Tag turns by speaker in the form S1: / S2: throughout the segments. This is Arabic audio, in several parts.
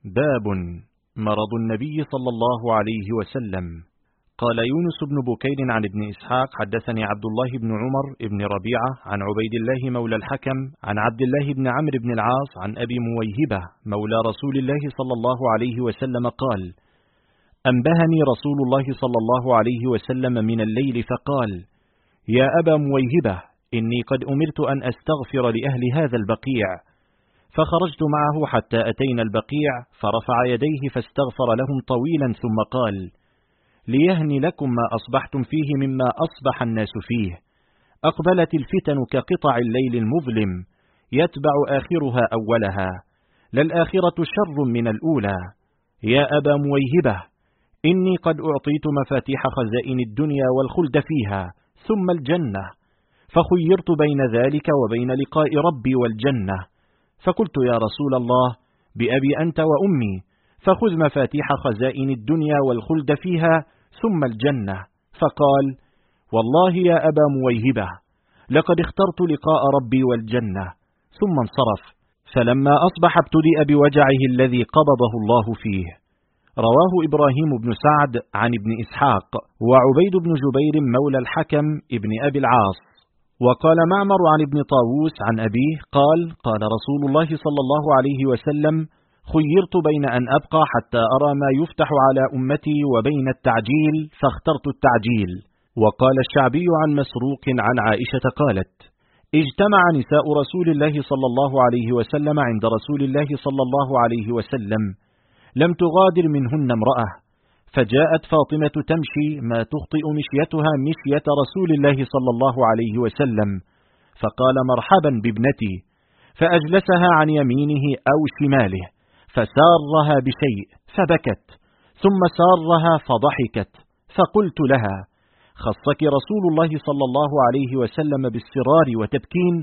S1: باب مرض النبي صلى الله عليه وسلم. قال يونس بن بكير عن ابن إسحاق حدثني عبد الله بن عمر بن ربيعة عن عبيد الله مولى الحكم عن عبد الله بن عمرو بن العاص عن أبي مويهبة مولى رسول الله صلى الله عليه وسلم قال: أنبهني رسول الله صلى الله عليه وسلم من الليل فقال: يا أبا مويهبة، إني قد أمرت أن أستغفر لأهل هذا البقيع. فخرجت معه حتى أتينا البقيع، فرفع يديه فاستغفر لهم طويلا ثم قال: ليهني لكم ما أصبحتم فيه مما أصبح الناس فيه. أقبلت الفتن كقطع الليل المظلم، يتبع آخرها أولها، للآخرة شر من الأولى. يا أبا مويهبة، إني قد أعطيت مفاتيح خزائن الدنيا والخلد فيها ثم الجنة، فخيرت بين ذلك وبين لقاء ربي والجنة. فقلت: يا رسول الله، بأبي أنت وأمي، فخذ مفاتيح خزائن الدنيا والخلد فيها ثم الجنة. فقال: والله يا أبا مويهبة، لقد اخترت لقاء ربي والجنة. ثم انصرف، فلما أصبح ابتدئ بوجعه الذي قبضه الله فيه. رواه إبراهيم بن سعد عن ابن إسحاق وعبيد بن جبير مولى الحكم ابن أبي العاص. وقال معمر عن ابن طاووس عن أبيه قال: قال رسول الله صلى الله عليه وسلم: خيرت بين أن أبقى حتى أرى ما يفتح على أمتي وبين التعجيل، فاخترت التعجيل. وقال الشعبي عن مسروق عن عائشة قالت: اجتمع نساء رسول الله صلى الله عليه وسلم عند رسول الله صلى الله عليه وسلم، لم تغادر منهن امرأة، فجاءت فاطمة تمشي ما تخطئ مشيتها مشية رسول الله صلى الله عليه وسلم، فقال: مرحبا بابنتي، فأجلسها عن يمينه أو شماله، فسارها بشيء فبكت، ثم سارها فضحكت، فقلت لها: خصك رسول الله صلى الله عليه وسلم بالسرار وتبكين؟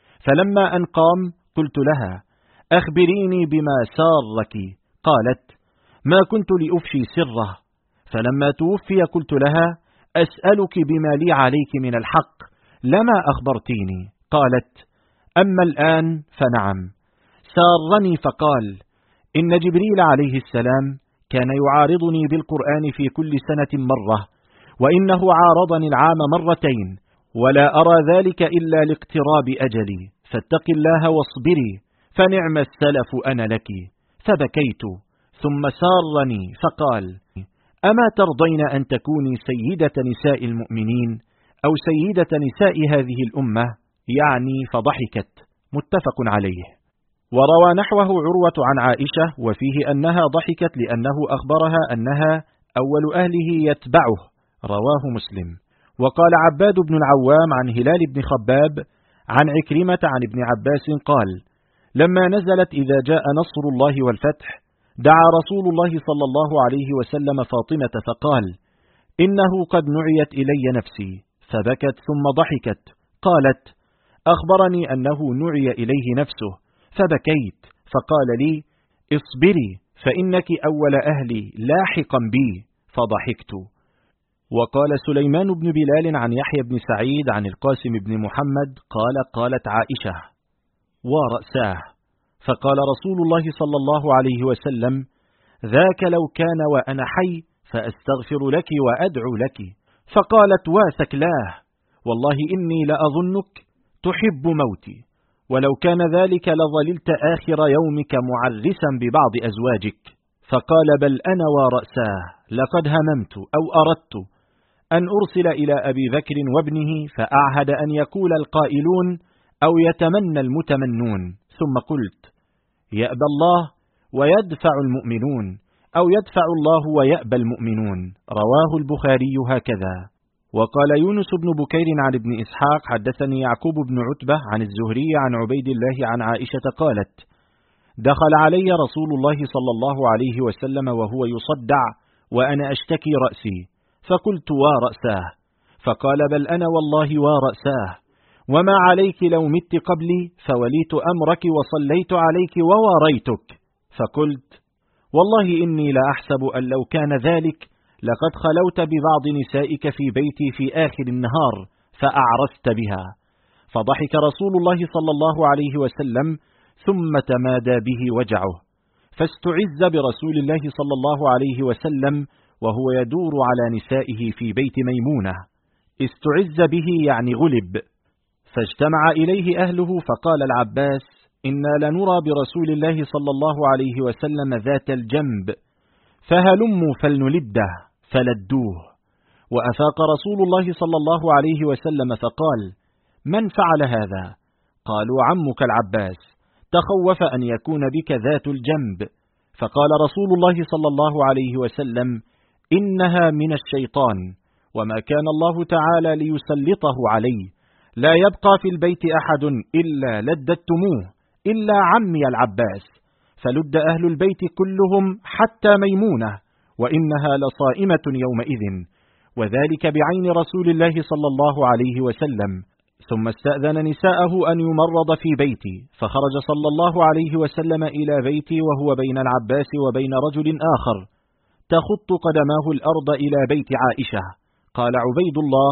S1: فلما أن قام قلت لها: أخبريني بما سارك. قالت: ما كنت لأفشي سره. فلما توفي قلت لها: أسألك بما لي عليك من الحق، لما أخبرتيني؟ قالت: أما الآن فنعم. سارني فقال: إن جبريل عليه السلام كان يعارضني بالقرآن في كل سنة مرة، وإنه عارضني العام مرتين، ولا أرى ذلك إلا لاقتراب أجلي، فاتق الله واصبري، فنعم السلف أنا لك. فبكيت، ثم سارني فقال: أما ترضين أن تكوني سيدة نساء المؤمنين أو سيدة نساء هذه الأمة؟ يعني فضحكت. متفق عليه. وروى نحوه عروة عن عائشة وفيه أنها ضحكت لأنه أخبرها أنها أول أهله يتبعه. رواه مسلم. وقال عباد بن العوام عن هلال بن خباب عن عكرمة عن ابن عباس قال: لما نزلت إذا جاء نصر الله والفتح، دعا رسول الله صلى الله عليه وسلم فاطمة فقال: إنه قد نعيت إلي نفسي، فبكت ثم ضحكت. قالت: أخبرني أنه نعي إليه نفسه، فبكيت، فقال لي: اصبري، فإنك أول أهلي لاحقا بي، فضحكت. وقال سليمان بن بلال عن يحيى بن سعيد عن القاسم بن محمد قال: قالت عائشة: ورأساه. فقال رسول الله صلى الله عليه وسلم: ذاك لو كان وأنا حي فأستغفر لك وأدعو لك. فقالت: وثكلاه، والله إني لأظنك تحب موتي، ولو كان ذلك لظللت آخر يومك معرسا ببعض أزواجك. فقال: بل أنا ورأساه، لقد هممت أو أردت أن أرسل إلى أبي بكر وابنه فأعهد أن يقول القائلون أو يتمنى المتمنون، ثم قلت: يأبى الله ويدفع المؤمنون، أو يدفع الله ويأبى المؤمنون. رواه البخاري هكذا. وقال يونس بن بكير عن ابن إسحاق حدثني يعقوب بن عتبة عن الزهري عن عبيد الله عن عائشة قالت: دخل علي رسول الله صلى الله عليه وسلم وهو يصدع وأنا أشتكي رأسي، فقلت: ورأساه. فقال: بل أنا والله ورأساه، وما عليك لو مت قبلي فوليت أمرك وصليت عليك وواريتك. فقلت: والله إني لأحسب أن لو كان ذلك لقد خلوت ببعض نسائك في بيتي في آخر النهار فأعرست بها. فضحك رسول الله صلى الله عليه وسلم، ثم تمادى به وجعه، فاستعز برسول الله صلى الله عليه وسلم وهو يدور على نسائه في بيت ميمونة. استعز به يعني غلب. فاجتمع إليه أهله فقال العباس: إنا لنرى برسول الله صلى الله عليه وسلم ذات الجنب، فهلموا فلنلده، فلدوه. وأفاق رسول الله صلى الله عليه وسلم فقال: من فعل هذا؟ قالوا: عمك العباس، تخوف أن يكون بك ذات الجنب. فقال رسول الله صلى الله عليه وسلم: إنها من الشيطان، وما كان الله تعالى ليسلطه عليه، لا يبقى في البيت أحد إلا لددتموه إلا عمي العباس. فلد أهل البيت كلهم حتى ميمونة، وإنها لصائمة يومئذ، وذلك بعين رسول الله صلى الله عليه وسلم. ثم استأذن نساءه أن يمرض في بيتي، فخرج صلى الله عليه وسلم إلى بيتي وهو بين العباس وبين رجل آخر تخط قدماه الأرض إلى بيت عائشة. قال عبيد الله: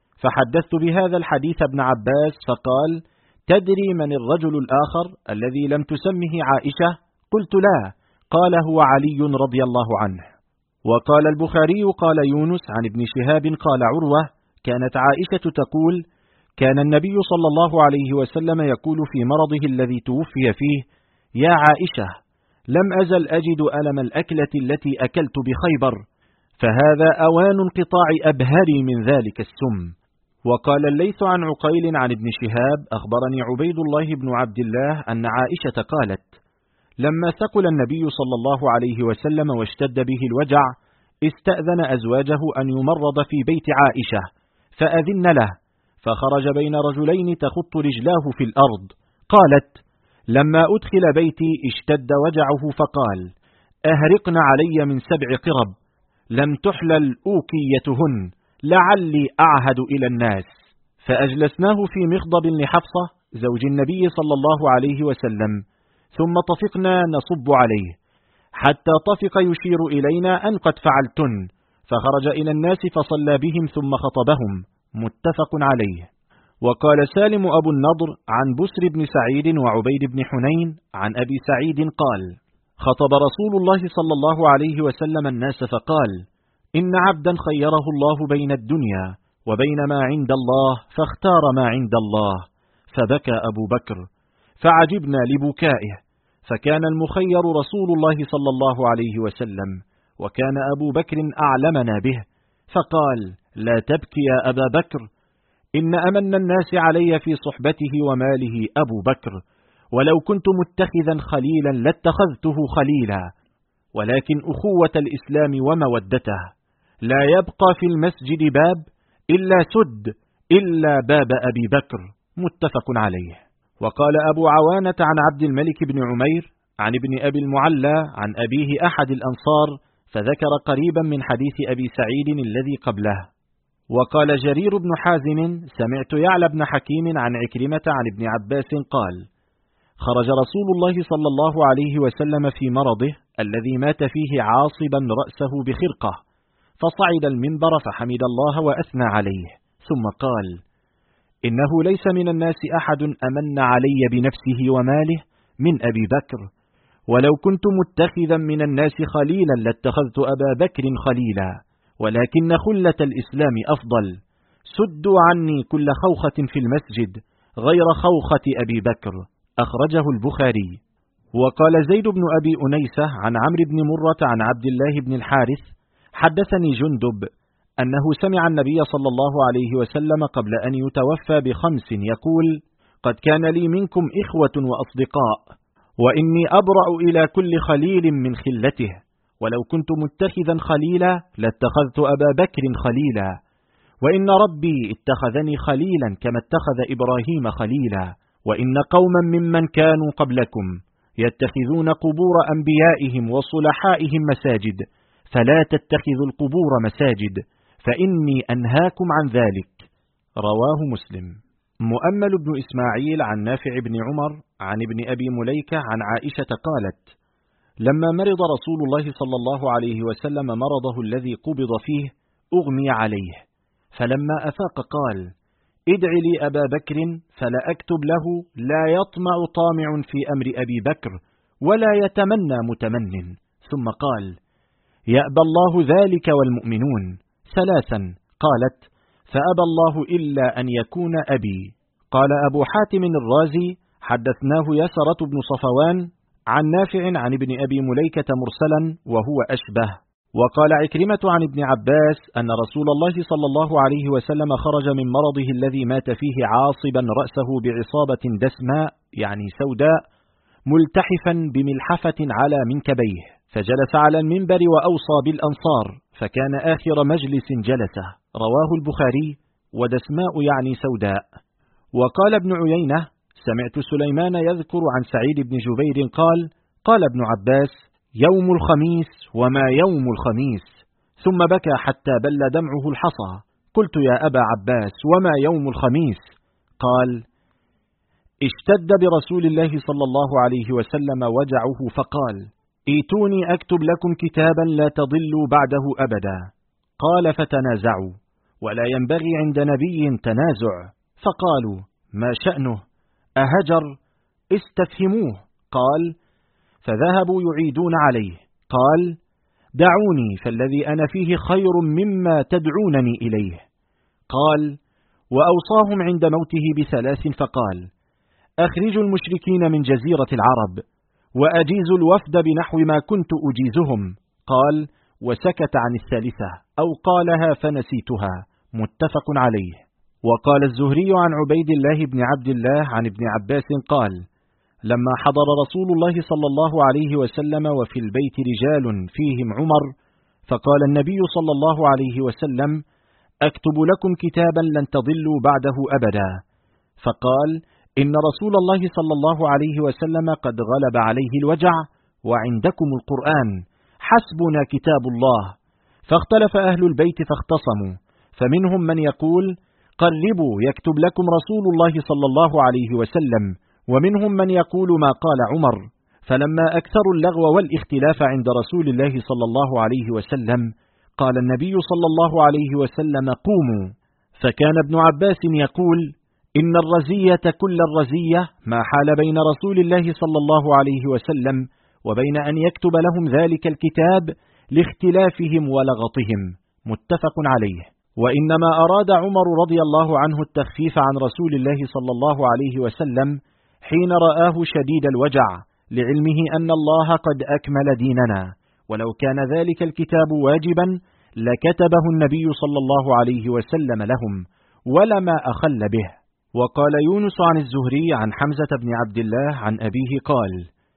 S1: فحدثت بهذا الحديث ابن عباس فقال: تدري من الرجل الآخر الذي لم تسمه عائشة؟ قلت: لا. قال: هو علي رضي الله عنه. وقال البخاري: قال يونس عن ابن شهاب قال عروة: كانت عائشة تقول: كان النبي صلى الله عليه وسلم يقول في مرضه الذي توفي فيه: يا عائشة، لم أزل أجد ألم الأكلة التي أكلت بخيبر، فهذا أوان انقطاع أبهري من ذلك السم. وقال الليث عن عقيل عن ابن شهاب: أخبرني عبيد الله بن عبد الله أن عائشة قالت: لما ثقل النبي صلى الله عليه وسلم واشتد به الوجع، استأذن أزواجه أن يمرض في بيت عائشة، فأذن له، فخرج بين رجلين تخط رجلاه في الأرض. قالت: لما أدخل بيتي اشتد وجعه فقال: أهرقن علي من 7 قرب لم تحلل أوكيتهن، لعلي أعهد إلى الناس. فأجلسناه في مخضب لحفصة زوج النبي صلى الله عليه وسلم، ثم طفقنا نصب عليه حتى طفق يشير إلينا أن قد فعلتن، فخرج إلى الناس فصلى بهم ثم خطبهم. متفق عليه. وقال سالم أبو النضر عن بسر بن سعيد وعبيد بن حنين عن أبي سعيد قال: خطب رسول الله صلى الله عليه وسلم الناس فقال: إن عبدا خيره الله بين الدنيا وبين ما عند الله، فاختار ما عند الله، فبكى أبو بكر، فعجبنا لبكائه، فكان المخير رسول الله صلى الله عليه وسلم، وكان أبو بكر أعلمنا به، فقال: لا تبكي يا أبا بكر، إن أمن الناس علي في صحبته وماله أبو بكر، ولو كنت متخذا خليلا لاتخذته خليلا، ولكن أخوة الإسلام ومودته، لا يبقى في المسجد باب إلا سد إلا باب أبي بكر. متفق عليه. وقال أبو عوانة عن عبد الملك بن عمير عن ابن أبي المعلى عن أبيه أحد الأنصار، فذكر قريبا من حديث أبي سعيد الذي قبله. وقال جرير بن حازم: سمعت يعلى بن حكيم عن عكرمة عن ابن عباس قال: خرج رسول الله صلى الله عليه وسلم في مرضه الذي مات فيه عاصبا رأسه بخرقة، فصعد المنبر فحمد الله وأثنى عليه، ثم قال: إنه ليس من الناس أحد أمن علي بنفسه وماله من أبي بكر، ولو كنت متخذا من الناس خليلا لاتخذت أبا بكر خليلا، ولكن خلة الإسلام أفضل. سدوا عني كل خوخة في المسجد غير خوخة أبي بكر. أخرجه البخاري. وقال زيد بن أبي أنيسة عن عمرو بن مرة عن عبد الله بن الحارث: حدثني جندب أنه سمع النبي صلى الله عليه وسلم قبل أن يتوفى ب5 يقول: قد كان لي منكم إخوة وأصدقاء، وإني أبرأ إلى كل خليل من خلته، ولو كنت متخذا خليلا لاتخذت أبا بكر خليلا، وإن ربي اتخذني خليلا كما اتخذ إبراهيم خليلا، وإن قوما ممن كانوا قبلكم يتخذون قبور أنبيائهم وصلحائهم مساجد، فلا تتخذوا القبور مساجد، فإني أنهاكم عن ذلك. رواه مسلم. مؤمل بن إسماعيل عن نافع بن عمر عن ابن أبي مليكة عن عائشة قالت: لما مرض رسول الله صلى الله عليه وسلم مرضه الذي قبض فيه أغمي عليه، فلما أفاق قال: ادع لي أبا بكر فلا أكتب له لا يطمع طامع في أمر أبي بكر، ولا يتمنى متمن. ثم قال: يأبى الله ذلك والمؤمنون. 3 قالت: فأبى الله إلا أن يكون أبي. قال أبو حاتم الرازي: حدثناه يسرة بن صفوان عن نافع عن ابن أبي مليكة مرسلا وهو أشبه. وقال عكرمة عن ابن عباس أن رسول الله صلى الله عليه وسلم خرج من مرضه الذي مات فيه عاصبا رأسه بعصابة دسماء يعني سوداء ملتحفا بملحفة على منكبيه، فجلس على المنبر وأوصى بالأنصار، فكان آخر مجلس جلسه. رواه البخاري. ودسماء يعني سوداء. وقال ابن عيينة: سمعت سليمان يذكر عن سعيد بن جبير قال: قال ابن عباس: يوم الخميس وما يوم الخميس. ثم بكى حتى بل دمعه الحصى. قلت: يا أبا عباس، وما يوم الخميس؟ قال: اشتد برسول الله صلى الله عليه وسلم وجعه فقال: ائتوني أكتب لكم كتابا لا تضلوا بعده أبدا. قال: فتنازعوا، ولا ينبغي عند نبي تنازع. فقالوا: ما شأنه؟ أهجر؟ استفهموه. قال: فذهبوا يعيدون عليه. قال: دعوني فالذي أنا فيه خير مما تدعونني إليه. قال: وأوصاهم عند موته ب3 فقال: أخرجوا المشركين من جزيرة العرب، وأجيزوا الوفد بنحو ما كنت أجيزهم. قال: وسكت عن الثالثة أو قالها فنسيتها. متفق عليه. وقال الزهري عن عبيد الله بن عبد الله عن ابن عباس قال: لما حضر رسول الله صلى الله عليه وسلم وفي البيت رجال فيهم عمر، فقال النبي صلى الله عليه وسلم: أكتب لكم كتابا لن تضلوا بعده أبدا. فقال: إن رسول الله صلى الله عليه وسلم قد غلب عليه الوجع، وعندكم القرآن، حسبنا كتاب الله. فاختلف أهل البيت فاختصموا، فمنهم من يقول: قربوا يكتب لكم رسول الله صلى الله عليه وسلم، ومنهم من يقول ما قال عمر. فلما أكثروا اللغو والاختلاف عند رسول الله صلى الله عليه وسلم، قال النبي صلى الله عليه وسلم: قوموا. فكان ابن عباس يقول: إن الرزية كل الرزية ما حال بين رسول الله صلى الله عليه وسلم وبين أن يكتب لهم ذلك الكتاب لاختلافهم ولغطهم. متفق عليه. وإنما أراد عمر رضي الله عنه التخفيف عن رسول الله صلى الله عليه وسلم حين رآه شديد الوجع، لعلمه أن الله قد أكمل ديننا، ولو كان ذلك الكتاب واجبا لكتبه النبي صلى الله عليه وسلم لهم، ولما أخل به. وقال يونس عن الزهري عن حمزة بن عبد الله عن أبيه قال: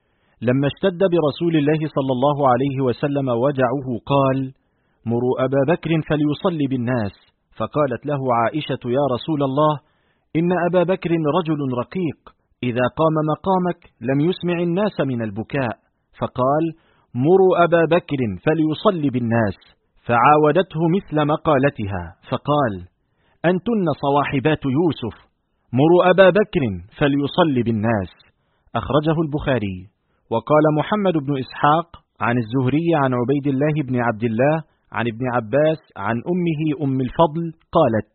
S1: لما اشتد برسول الله صلى الله عليه وسلم وجعه قال: مروا أبا بكر فليصلي بالناس. فقالت له عائشة: يا رسول الله، إن أبا بكر رجل رقيق، إذا قام مقامك لم يسمع الناس من البكاء. فقال: مروا أبا بكر فليصلي بالناس. فعاودته مثل مقالتها، فقال: أنتن صواحبات يوسف، مروا أبا بكر فليصلي بالناس. أخرجه البخاري. وقال محمد بن إسحاق عن الزهري عن عبيد الله بن عبد الله عن ابن عباس عن أمه أم الفضل قالت: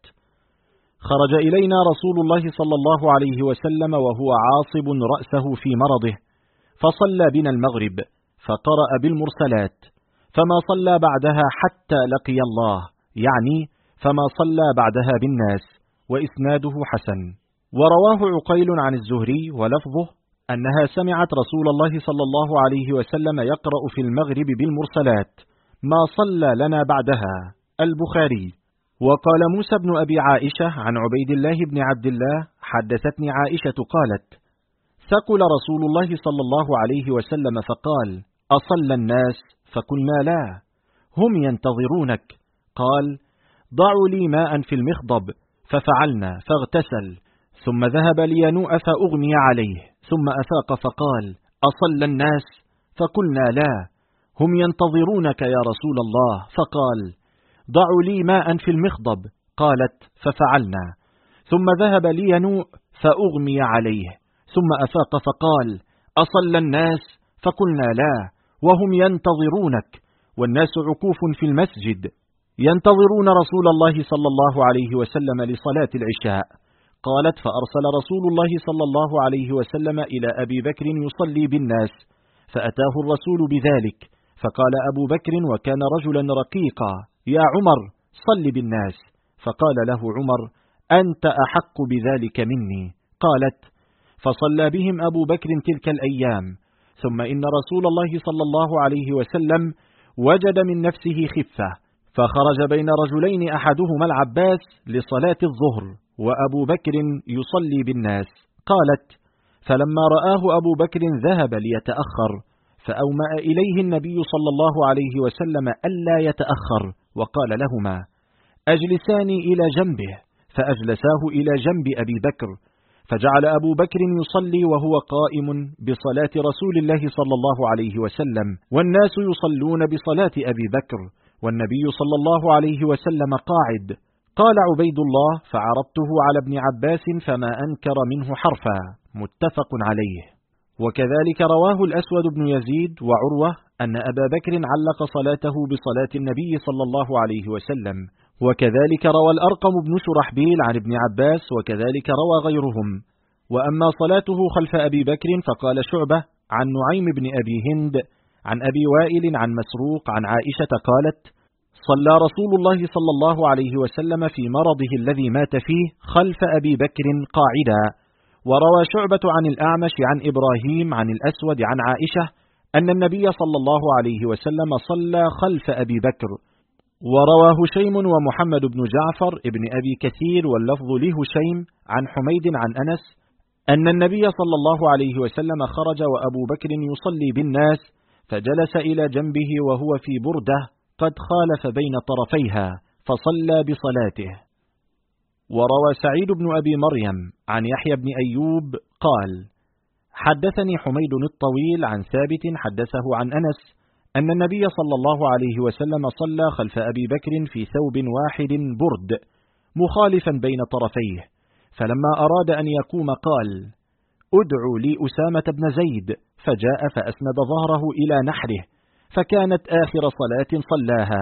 S1: خرج إلينا رسول الله صلى الله عليه وسلم وهو عاصب رأسه في مرضه، فصلى بنا المغرب، فقرأ بالمرسلات، فما صلى بعدها حتى لقي الله، يعني فما صلى بعدها بالناس. وإسناده حسن. ورواه عقيل عن الزهري ولفظه أنها سمعت رسول الله صلى الله عليه وسلم يقرأ في المغرب بالمرسلات: ما صلى لنا بعدها. البخاري. وقال موسى بن أبي عائشة عن عبيد الله بن عبد الله: حدثتني عائشة قالت: ثقل رسول الله صلى الله عليه وسلم فقال: أصلى الناس؟ فقلنا: لا، هم ينتظرونك. قال: ضعوا لي ماء في المخضب، ففعلنا، فاغتسل، ثم ذهب لينوء فأغمي عليه، ثم أفاق فقال: أصلى الناس؟ فقلنا: لا، هم ينتظرونك يا رسول الله. فقال: ضعوا لي ماء في المخضب. قالت: ففعلنا، ثم ذهب لينوء فأغمي عليه، ثم أفاق فقال: أصلى الناس؟ فقلنا: لا، وهم ينتظرونك، والناس عكوف في المسجد ينتظرون رسول الله صلى الله عليه وسلم لصلاة العشاء. قالت: فأرسل رسول الله صلى الله عليه وسلم إلى أبي بكر يصلي بالناس، فأتاه الرسول بذلك، فقال أبو بكر وكان رجلا رقيقا: يا عمر صل بالناس. فقال له عمر: أنت أحق بذلك مني. قالت: فصلى بهم أبو بكر تلك الأيام. ثم إن رسول الله صلى الله عليه وسلم وجد من نفسه خفة، فخرج بين رجلين أحدهما العباس لصلاة الظهر وأبو بكر يصلي بالناس. قالت: فلما رآه أبو بكر ذهب ليتأخر، فأومأ إليه النبي صلى الله عليه وسلم ألا يتأخر، وقال لهما: أجلساني إلى جنبه، فأجلساه إلى جنب أبي بكر، فجعل أبو بكر يصلي وهو قائم بصلاة رسول الله صلى الله عليه وسلم، والناس يصلون بصلاة أبي بكر، والنبي صلى الله عليه وسلم قاعد. قال عبيد الله: فعرضته على ابن عباس فما أنكر منه حرفا. متفق عليه. وكذلك رواه الأسود بن يزيد وعروة أن أبا بكر علق صلاته بصلاة النبي صلى الله عليه وسلم. وكذلك روى الأرقم بن شرحبيل عن ابن عباس، وكذلك روى غيرهم. وأما صلاته خلف أبي بكر فقال شعبة عن نعيم بن أبي هند عن أبي وائل عن مسروق عن عائشة قالت: صلى رسول الله صلى الله عليه وسلم في مرضه الذي مات فيه خلف أبي بكر قاعدا. وروى شعبة عن الأعمش عن إبراهيم عن الأسود عن عائشة أن النبي صلى الله عليه وسلم صلى خلف أبي بكر. وروى هشيم ومحمد بن جعفر ابن أبي كثير واللفظ لهشيم عن حميد عن أنس أن النبي صلى الله عليه وسلم خرج وأبو بكر يصلي بالناس، فجلس إلى جنبه وهو في بردة قد خالف بين طرفيها، فصلى بصلاته. وروى سعيد بن أبي مريم عن يحيى بن أيوب قال: حدثني حميد الطويل عن ثابت حدثه عن أنس أن النبي صلى الله عليه وسلم صلى خلف أبي بكر في ثوب واحد برد مخالفا بين طرفيه، فلما أراد أن يقوم قال: ادعوا لي أسامة بن زيد، فجاء فأسند ظهره إلى نحره، فكانت آخر صلاة صلاها.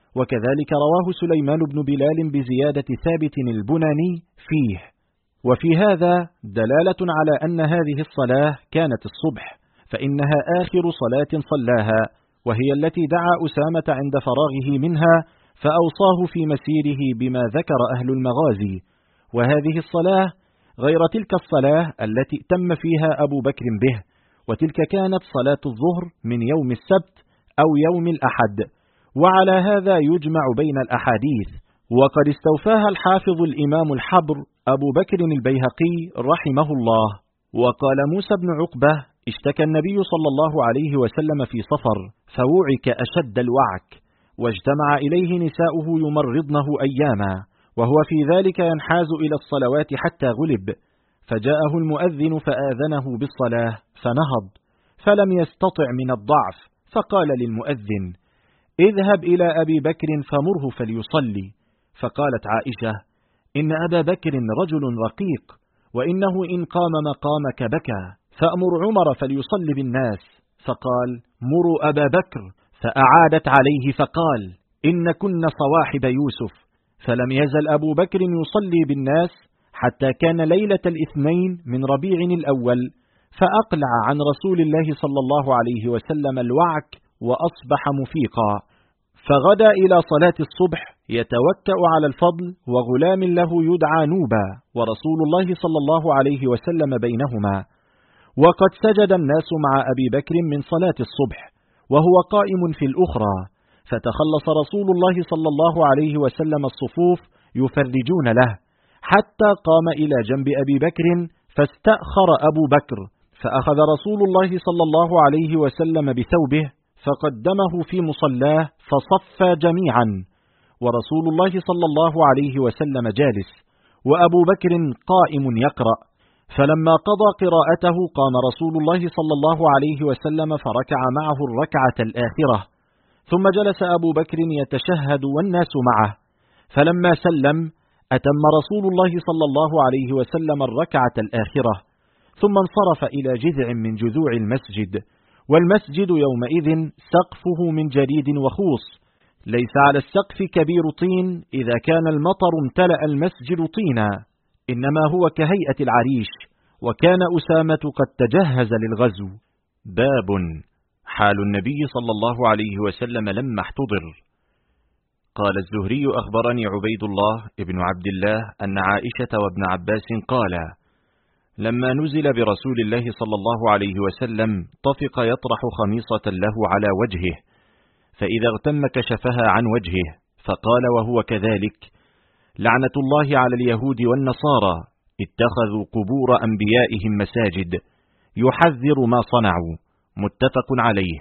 S1: وكذلك رواه سليمان بن بلال بزيادة ثابت البناني فيه. وفي هذا دلالة على أن هذه الصلاة كانت الصبح، فإنها آخر صلاة صلاها، وهي التي دعا أسامة عند فراغه منها فأوصاه في مسيره بما ذكر أهل المغازي. وهذه الصلاة غير تلك الصلاة التي تم فيها أبو بكر به، وتلك كانت صلاة الظهر من يوم السبت أو يوم الأحد. وعلى هذا يجمع بين الأحاديث. وقد استوفاها الحافظ الإمام الحبر أبو بكر البيهقي رحمه الله. وقال موسى بن عقبة: اشتكى النبي صلى الله عليه وسلم في صفر، فوعك أشد الوعك، واجتمع إليه نساؤه يمرضنه أياما، وهو في ذلك ينحاز إلى الصلوات حتى غلب، فجاءه المؤذن فآذنه بالصلاة فنهض، فلم يستطع من الضعف، فقال للمؤذن: اذهب إلى أبي بكر فمره فليصلي. فقالت عائشة: إن أبا بكر رجل رقيق، وإنه إن قام مقامك بكى، فأمر عمر فليصلي بالناس. فقال: مروا أبا بكر. فأعادت عليه فقال: إن كن صواحب يوسف. فلم يزل أبو بكر يصلي بالناس حتى كان ليلة الاثنين من ربيع الأول، فأقلع عن رسول الله صلى الله عليه وسلم الوعك وأصبح مفيقا. فغدا إلى صلاة الصبح يتوكأ على الفضل وغلام له يدعى نوبا، ورسول الله صلى الله عليه وسلم بينهما. وقد سجد الناس مع أبي بكر من صلاة الصبح وهو قائم في الأخرى، فتخلص رسول الله صلى الله عليه وسلم الصفوف يفرجون له، حتى قام إلى جنب أبي بكر فاستأخر أبو بكر، فأخذ رسول الله صلى الله عليه وسلم بثوبه فقدمه في مصلاه فصفى جميعا، ورسول الله صلى الله عليه وسلم جالس، وأبو بكر قائم يقرأ. فلما قضى قراءته قام رسول الله صلى الله عليه وسلم فركع معه الركعة الآخرة، ثم جلس أبو بكر يتشهد والناس معه، فلما سلم أتم رسول الله صلى الله عليه وسلم الركعة الآخرة، ثم انصرف إلى جذع من جذوع المسجد، والمسجد يومئذ سقفه من جريد وخوص، ليس على السقف كبير طين إذا كان المطر امتلأ المسجد طينا، إنما هو كهيئة العريش، وكان أسامة قد تجهز للغزو. باب حال النبي صلى الله عليه وسلم لما احتضر. قال الزهري: أخبرني عبيد الله ابن عبد الله أن عائشة وابن عباس قالا: لما نزل برسول الله صلى الله عليه وسلم طفق يطرح خميصة له على وجهه، فإذا اغتم كشفها عن وجهه، فقال وهو كذلك: لعنة الله على اليهود والنصارى، اتخذوا قبور أنبيائهم مساجد، يحذر ما صنعوا. متفق عليه.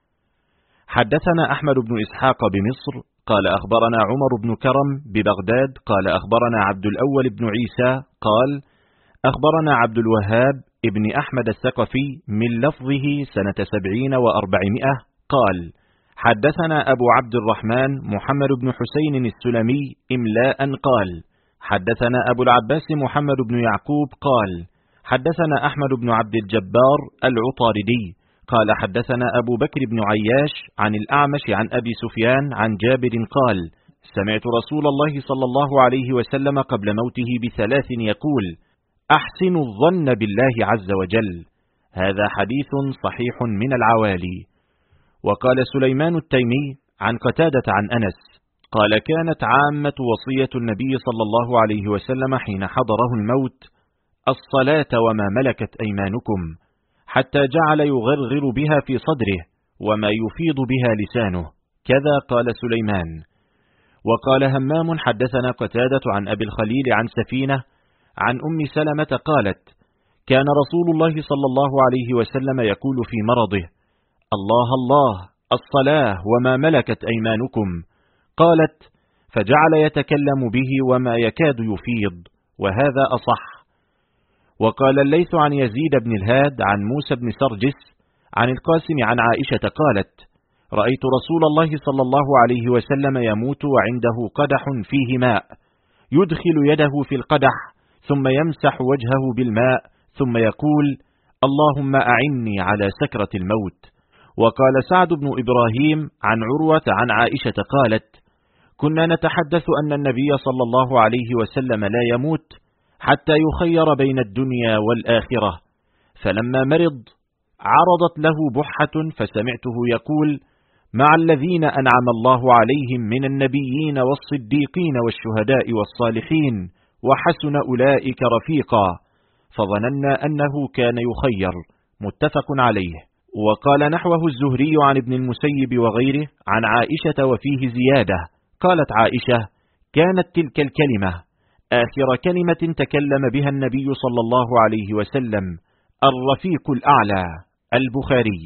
S1: حدثنا أحمد بن إسحاق بمصر قال أخبرنا عمر بن كرم ببغداد قال أخبرنا عبد الأول بن عيسى قال أخبرنا عبد الوهاب ابن أحمد الثقفي من لفظه سنة 70 و400 قال حدثنا أبو عبد الرحمن محمد بن حسين السلمي إملاء قال حدثنا أبو العباس محمد بن يعقوب قال حدثنا أحمد بن عبد الجبار العطاردي قال حدثنا أبو بكر بن عياش عن الأعمش عن أبي سفيان عن جابر قال سمعت رسول الله صلى الله عليه وسلم قبل موته ب3 يقول: أحسنوا الظن بالله عز وجل. هذا حديث صحيح من العوالي. وقال سليمان التيمي عن قتادة عن أنس قال كانت عامة وصية النبي صلى الله عليه وسلم حين حضره الموت: الصلاة وما ملكت أيمانكم، حتى جعل يغرغر بها في صدره وما يفيض بها لسانه. كذا قال سليمان. وقال همام حدثنا قتادة عن أبي الخليل عن سفينة عن أم سلمة قالت: كان رسول الله صلى الله عليه وسلم يقول في مرضه: الله الله، الصلاة وما ملكت أيمانكم. قالت: فجعل يتكلم به وما يكاد يفيض، وهذا أصح. وقال الليث عن يزيد بن الهاد عن موسى بن سرجس عن القاسم عن عائشة قالت: رأيت رسول الله صلى الله عليه وسلم يموت وعنده قدح فيه ماء، يدخل يده في القدح ثم يمسح وجهه بالماء ثم يقول: اللهم أعني على سكرة الموت. وقال سعد بن إبراهيم عن عروة عن عائشة قالت: كنا نتحدث أن النبي صلى الله عليه وسلم لا يموت حتى يخير بين الدنيا والآخرة، فلما مرض عرضت له بحة فسمعته يقول: مع الذين أنعم الله عليهم من النبيين والصديقين والشهداء والصالحين وحسن أولئك رفيقا، فظننا أنه كان يخير. متفق عليه. وقال نحوه الزهري عن ابن المسيب وغيره عن عائشة وفيه زيادة. قالت عائشة: كانت تلك الكلمة آخر كلمة تكلم بها النبي صلى الله عليه وسلم، الرفيق الأعلى. البخاري.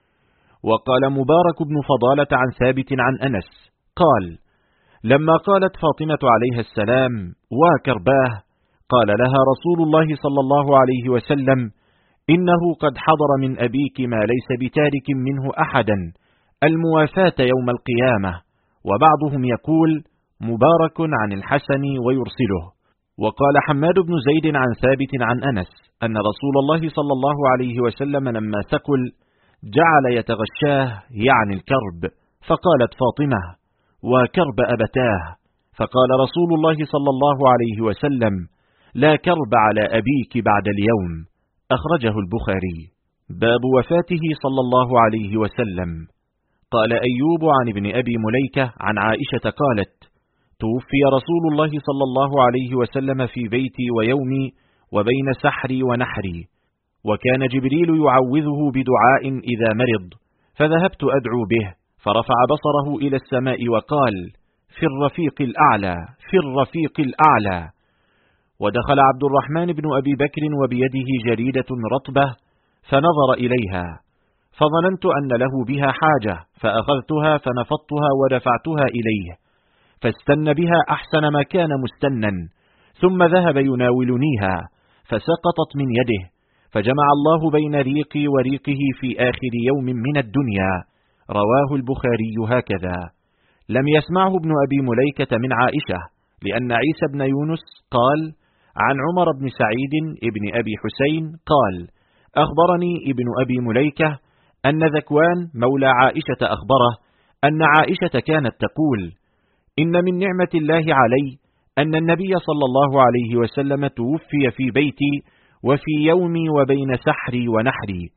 S1: وقال مبارك بن فضالة عن ثابت عن أنس قال: لما قالت فاطمة عليها السلام: وكرباه، قال لها رسول الله صلى الله عليه وسلم: إنه قد حضر من أبيك ما ليس بتارك منه أحدا، الموافاة يوم القيامة. وبعضهم يقول: مبارك عن الحسن ويرسله. وقال حماد بن زيد عن ثابت عن أنس أن رسول الله صلى الله عليه وسلم لما ثقل جعل يتغشاه يعني الكرب، فقالت فاطمة: وكرب أبتاه. فقال رسول الله صلى الله عليه وسلم: لا كرب على أبيك بعد اليوم. أخرجه البخاري. باب وفاته صلى الله عليه وسلم. قال أيوب عن ابن أبي مليكة عن عائشة قالت: توفي رسول الله صلى الله عليه وسلم في بيتي ويومي وبين سحري ونحري، وكان جبريل يعوذه بدعاء إذا مرض، فذهبت أدعو به، فرفع بصره إلى السماء وقال: في الرفيق الأعلى، في الرفيق الأعلى. ودخل عبد الرحمن بن أبي بكر وبيده جريدة رطبة، فنظر إليها، فظننت أن له بها حاجة، فأخذتها فنفضتها ودفعتها إليه، فاستن بها أحسن ما كان مستنا، ثم ذهب يناولنيها، فسقطت من يده، فجمع الله بين ريقي وريقه في آخر يوم من الدنيا. رواه البخاري هكذا. لم يسمعه ابن أبي مليكة من عائشة، لأن عيسى بن يونس قال عن عمر بن سعيد ابن أبي حسين قال: أخبرني ابن أبي مليكة أن ذكوان مولى عائشة أخبره أن عائشة كانت تقول: إن من نعمة الله علي أن النبي صلى الله عليه وسلم توفي في بيتي وفي يومي وبين سحري ونحري،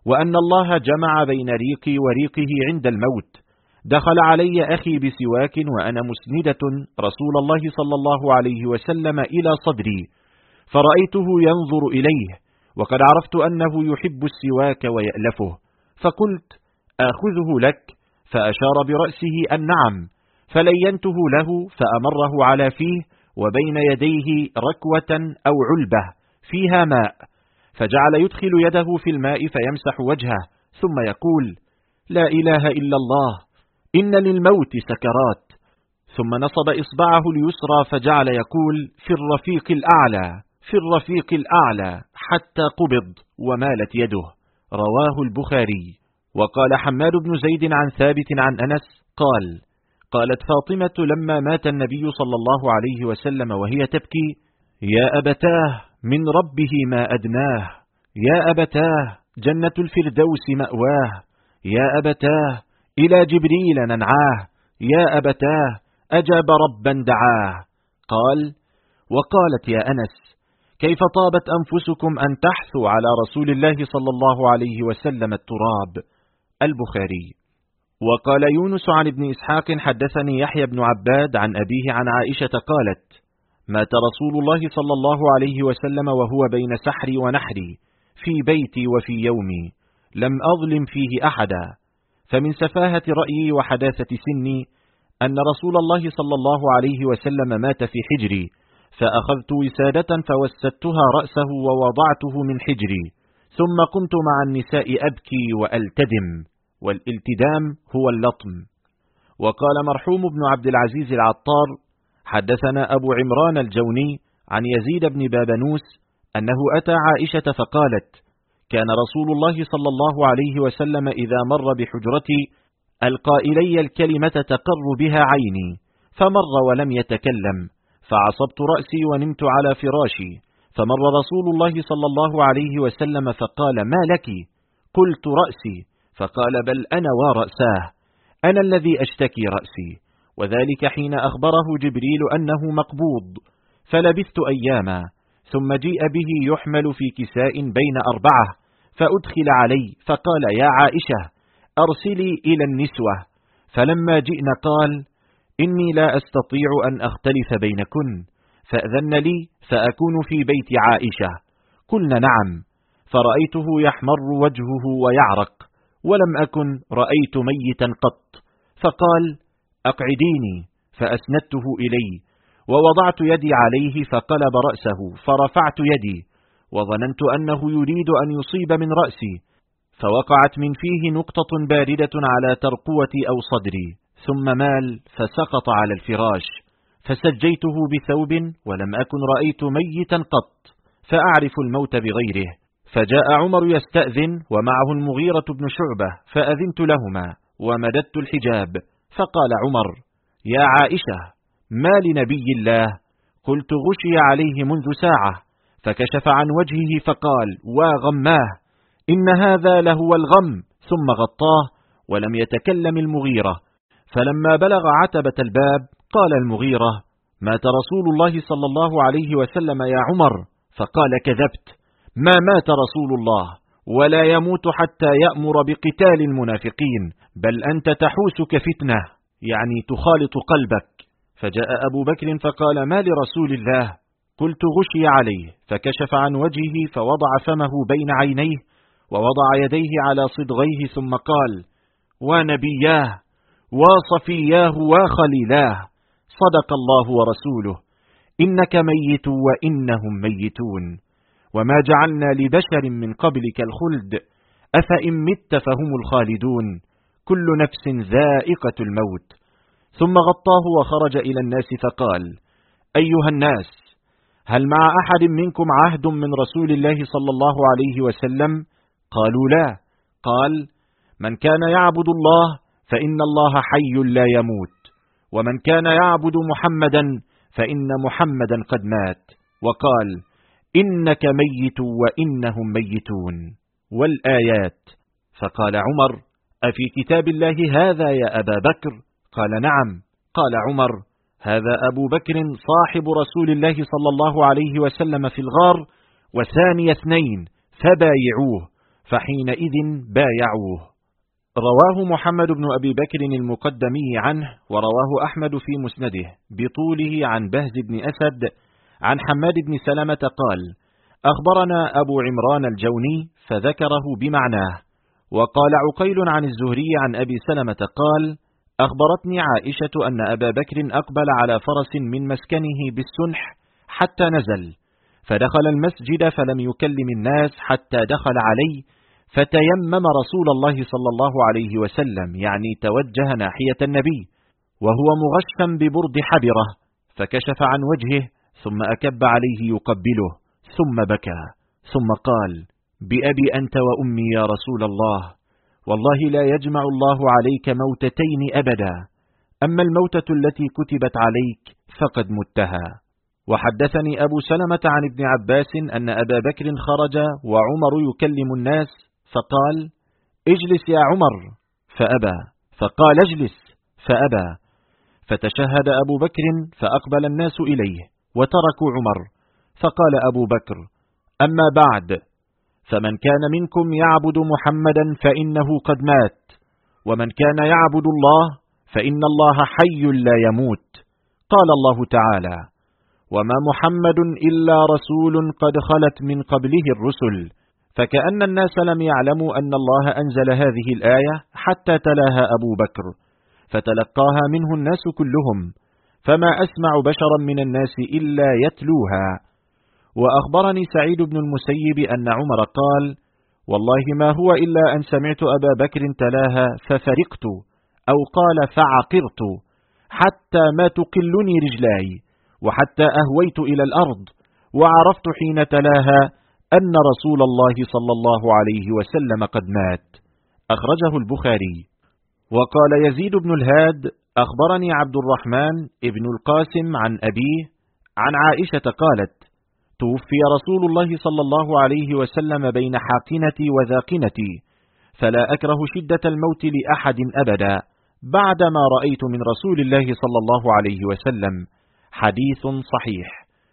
S1: وأن الله جمع بين ريقي وريقه عند الموت. دخل علي أخي بسواك وأنا مسندة رسول الله صلى الله عليه وسلم إلى صدري، فرأيته ينظر إليه، وقد عرفت أنه يحب السواك ويألفه، فقلت: آخذه لك؟ فأشار برأسه أن نعم، فلينته له فأمره على فيه، وبين يديه ركوة أو علبة فيها ماء، فجعل يدخل يده في الماء فيمسح وجهه، ثم يقول: لا إله إلا الله، إن للموت سكرات، ثم نصب إصبعه اليسرى فجعل يقول: في الرفيق الأعلى، في الرفيق الأعلى، حتى قبض ومالت يده. رواه البخاري. وقال حماد بن زيد عن ثابت عن أنس قال: قالت فاطمة لما مات النبي صلى الله عليه وسلم وهي تبكي: يا أبتاه، من ربه ما أدناه، يا أبتاه، جنة الفردوس مأواه، يا أبتاه، إلى جبريل ننعاه، يا أبتاه، أجاب ربا دعاه. قال: وقالت يا أنس: كيف طابت أنفسكم أن تحثوا على رسول الله صلى الله عليه وسلم التراب. البخاري. وقال يونس عن ابن إسحاق حدثني يحيى بن عباد عن أبيه عن عائشة قالت: مات رسول الله صلى الله عليه وسلم وهو بين سحري ونحري، في بيتي وفي يومي، لم أظلم فيه أحدا، فمن سفاهة رأيي وحداثة سني أن رسول الله صلى الله عليه وسلم مات في حجري، فأخذت وسادة فوسدتها رأسه ووضعته من حجري، ثم قمت مع النساء أبكي وألتدم، والالتدام هو اللطم. وقال مرحوم بن عبد العزيز العطار حدثنا أبو عمران الجوني عن يزيد بن بابنوس أنه أتى عائشة فقالت: كان رسول الله صلى الله عليه وسلم إذا مر بحجرتي ألقى إلي الكلمة تقر بها عيني، فمر ولم يتكلم، فعصبت رأسي ونمت على فراشي، فمر رسول الله صلى الله عليه وسلم فقال: ما لك؟ قلت: رأسي. فقال: بل أنا ورأساه، أنا الذي أشتكي رأسي. وذلك حين أخبره جبريل أنه مقبوض، فلبثت أياما، ثم جيء به يحمل في كساء بين 4، فأدخل علي، فقال: يا عائشة، أرسلي إلى النسوة. فلما جئنا قال: إني لا أستطيع أن أختلف بينكن، فأذن لي فأكون في بيت عائشة. قلنا: نعم. فرأيته يحمر وجهه ويعرق، ولم أكن رأيت ميتا قط، فقال: أقعديني، فأسندته إلي، ووضعت يدي عليه، فقلب رأسه، فرفعت يدي، وظننت أنه يريد أن يصيب من رأسي، فوقعت من فيه نقطة باردة على ترقوتي أو صدري، ثم مال فسقط على الفراش، فسجيته بثوب، ولم أكن رأيت ميتا قط، فأعرف الموت بغيره. فجاء عمر يستأذن ومعه المغيرة بن شعبة، فأذنت لهما ومددت الحجاب، فقال عمر: يا عائشة، ما لنبي الله؟ قلت: غشي عليه منذ ساعة. فكشف عن وجهه فقال: وغماه، إن هذا لهو الغم، ثم غطاه، ولم يتكلم المغيرة. فلما بلغ عتبة الباب قال المغيرة: مات رسول الله صلى الله عليه وسلم يا عمر. فقال: كذبت، ما مات رسول الله، ولا يموت حتى يأمر بقتال المنافقين، بل أنت تحوسك فتنة، يعني تخالط قلبك. فجاء أبو بكر فقال: ما لرسول الله؟ قلت: غشي عليه. فكشف عن وجهه فوضع فمه بين عينيه، ووضع يديه على صدغيه، ثم قال: ونبياه وصفياه وخليلاه، صدق الله ورسوله، إنك ميت وإنهم ميتون، وما جعلنا لبشر من قبلك الخلد، أفإن مت فهم الخالدون، كل نفس ذائقة الموت. ثم غطاه وخرج إلى الناس فقال: أيها الناس، هل مع أحد منكم عهد من رسول الله صلى الله عليه وسلم؟ قالوا: لا. قال: من كان يعبد الله فإن الله حي لا يموت، ومن كان يعبد محمدا فإن محمدا قد مات. وقال: إنك ميت وإنهم ميتون، والآيات. فقال عمر: أفي كتاب الله هذا يا أبا بكر؟ قال: نعم. قال عمر: هذا أبو بكر صاحب رسول الله صلى الله عليه وسلم في الغار، وثاني 2، فبايعوه. فحينئذ بايعوه. رواه محمد بن أبي بكر المقدمي عنه، ورواه أحمد في مسنده بطوله عن بهز بن أسد عن حماد بن سلمة قال: أخبرنا أبو عمران الجوني فذكره بمعناه. وقال عقيل عن الزهري عن أبي سلمة قال: أخبرتني عائشة أن أبا بكر أقبل على فرس من مسكنه بالسنح حتى نزل، فدخل المسجد فلم يكلم الناس حتى دخل علي، فتيمم رسول الله صلى الله عليه وسلم، يعني توجه ناحية النبي وهو مغشا ببرد حبره، فكشف عن وجهه ثم أكب عليه يقبله، ثم بكى، ثم قال: بأبي أنت وأمي يا رسول الله، والله لا يجمع الله عليك موتتين أبدا، أما الموتة التي كتبت عليك فقد متها. وحدثني أبو سلمة عن ابن عباس أن أبا بكر خرج وعمر يكلم الناس، فقال: اجلس يا عمر، فأبى، فقال: اجلس، فأبى، فتشهد أبو بكر فأقبل الناس إليه وتركوا عمر، فقال أبو بكر: أما بعد، فمن كان منكم يعبد محمدا فإنه قد مات، ومن كان يعبد الله فإن الله حي لا يموت. قال الله تعالى: وما محمد إلا رسول قد خلت من قبله الرسل، فكأن الناس لم يعلموا أن الله أنزل هذه الآية حتى تلاها أبو بكر، فتلقاها منه الناس كلهم، فما أسمع بشرا من الناس إلا يتلوها. وأخبرني سعيد بن المسيب أن عمر قال: والله ما هو إلا أن سمعت أبا بكر تلاها ففرقت، أو قال فعقرت، حتى ما تقلني رجلاي، وحتى أهويت إلى الأرض، وعرفت حين تلاها أن رسول الله صلى الله عليه وسلم قد مات. أخرجه البخاري. وقال يزيد بن الهاد: أخبرني عبد الرحمن ابن القاسم عن أبيه عن عائشة قالت: توفي رسول الله صلى الله عليه وسلم بين حاقنتي وذاقنتي، فلا أكره شدة الموت لأحد أبدا بعدما رأيت من رسول الله صلى الله عليه وسلم. حديث صحيح.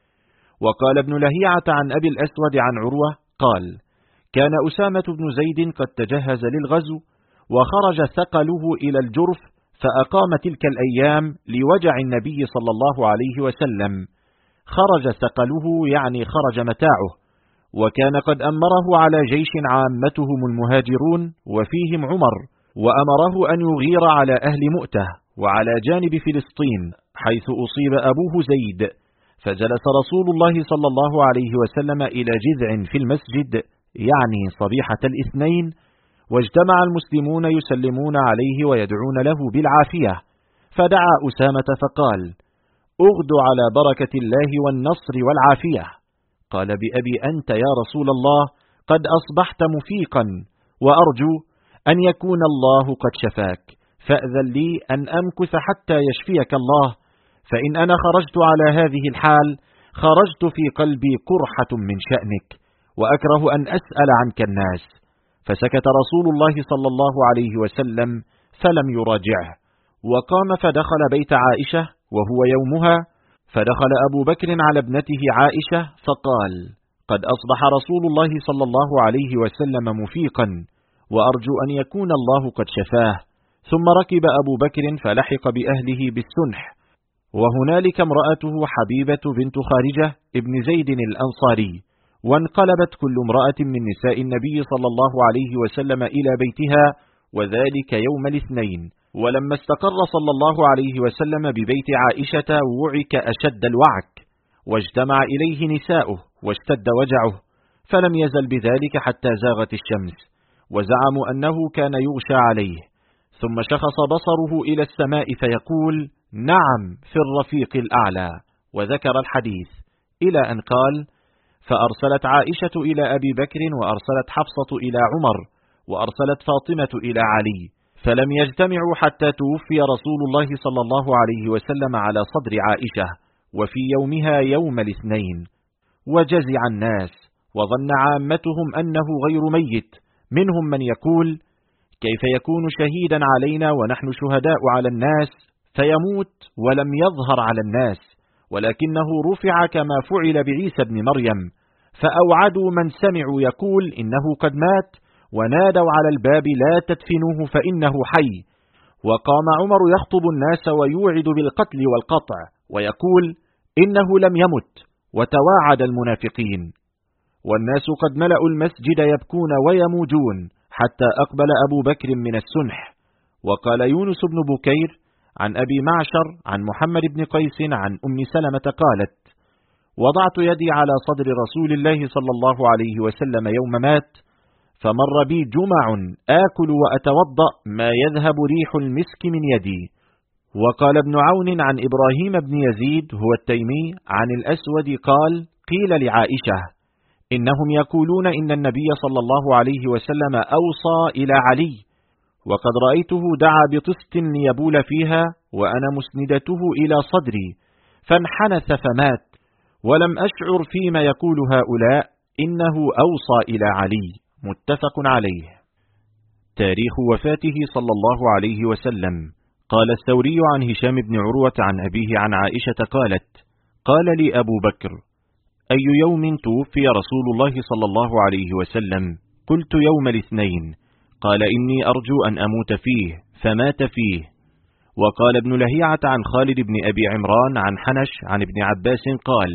S1: وقال ابن لهيعة عن أبي الأسود عن عروة قال: كان أسامة بن زيد قد تجهز للغزو، وخرج ثقله إلى الجرف، فأقام تلك الأيام لوجع النبي صلى الله عليه وسلم. خرج ثقله يعني خرج متاعه، وكان قد أمره على جيش عامتهم المهاجرون وفيهم عمر، وأمره أن يغير على أهل مؤتة وعلى جانب فلسطين حيث أصيب أبوه زيد. فجلس رسول الله صلى الله عليه وسلم إلى جذع في المسجد، يعني صبيحة الاثنين، واجتمع المسلمون يسلمون عليه ويدعون له بالعافية، فدعا أسامة فقال: أغد على بركة الله والنصر والعافية. قال: بأبي أنت يا رسول الله، قد أصبحت مفيقا، وأرجو أن يكون الله قد شفاك، فأذن لي أن أمكث حتى يشفيك الله، فإن أنا خرجت على هذه الحال خرجت في قلبي قرحة من شأنك، وأكره أن أسأل عنك الناس. فسكت رسول الله صلى الله عليه وسلم فلم يراجعه، وقام فدخل بيت عائشة وهو يومها، فدخل أبو بكر على ابنته عائشة فقال: قد أصبح رسول الله صلى الله عليه وسلم مفيقا، وأرجو أن يكون الله قد شفاه. ثم ركب أبو بكر فلحق بأهله بالسنح، وهنالك امرأته حبيبة بنت خارجة ابن زيد الأنصاري، وانقلبت كل امرأة من نساء النبي صلى الله عليه وسلم إلى بيتها، وذلك يوم الاثنين. ولما استقر صلى الله عليه وسلم ببيت عائشة وعك أشد الوعك، واجتمع إليه نساؤه واشتد وجعه، فلم يزل بذلك حتى زاغت الشمس، وزعموا أنه كان يغشى عليه، ثم شخص بصره إلى السماء فيقول: نعم في الرفيق الأعلى، وذكر الحديث إلى أن قال: فأرسلت عائشة إلى أبي بكر، وأرسلت حفصة إلى عمر، وأرسلت فاطمة إلى علي، فلم يجتمعوا حتى توفي رسول الله صلى الله عليه وسلم على صدر عائشة، وفي يومها يوم الاثنين. وجزع الناس، وظن عامتهم أنه غير ميت، منهم من يقول: كيف يكون شهيدا علينا ونحن شهداء على الناس، فيموت ولم يظهر على الناس، ولكنه رفع كما فعل بعيسى بن مريم. فأوعدوا من سمعوا يقول إنه قد مات، ونادوا على الباب: لا تدفنوه فإنه حي. وقام عمر يخطب الناس ويوعد بالقتل والقطع، ويقول: إنه لم يمت. وتواعد المنافقين، والناس قد ملأوا المسجد يبكون ويموجون، حتى أقبل أبو بكر من السنح. وقال يونس بن بكير عن أبي معشر عن محمد بن قيس عن أم سلمة قالت: وضعت يدي على صدر رسول الله صلى الله عليه وسلم يوم مات، فمر بي جمع آكل وأتوضأ ما يذهب ريح المسك من يدي. وقال ابن عون عن إبراهيم بن يزيد هو التيمي عن الأسود قال: قيل لعائشة: إنهم يقولون إن النبي صلى الله عليه وسلم أوصى إلى علي، وقد رأيته دعا بطست ليبول فيها وأنا مسندته إلى صدري، فانحنث فمات، ولم أشعر فيما يقول هؤلاء إنه أوصى إلى علي. متفق عليه. تاريخ وفاته صلى الله عليه وسلم. قال الثوري عن هشام بن عروة عن أبيه عن عائشة قالت: قال لي أبو بكر: أي يوم توفي رسول الله صلى الله عليه وسلم؟ قلت: يوم الاثنين. قال: إني أرجو أن أموت فيه، فمات فيه. وقال ابن لهيعة عن خالد بن أبي عمران عن حنش عن ابن عباس قال: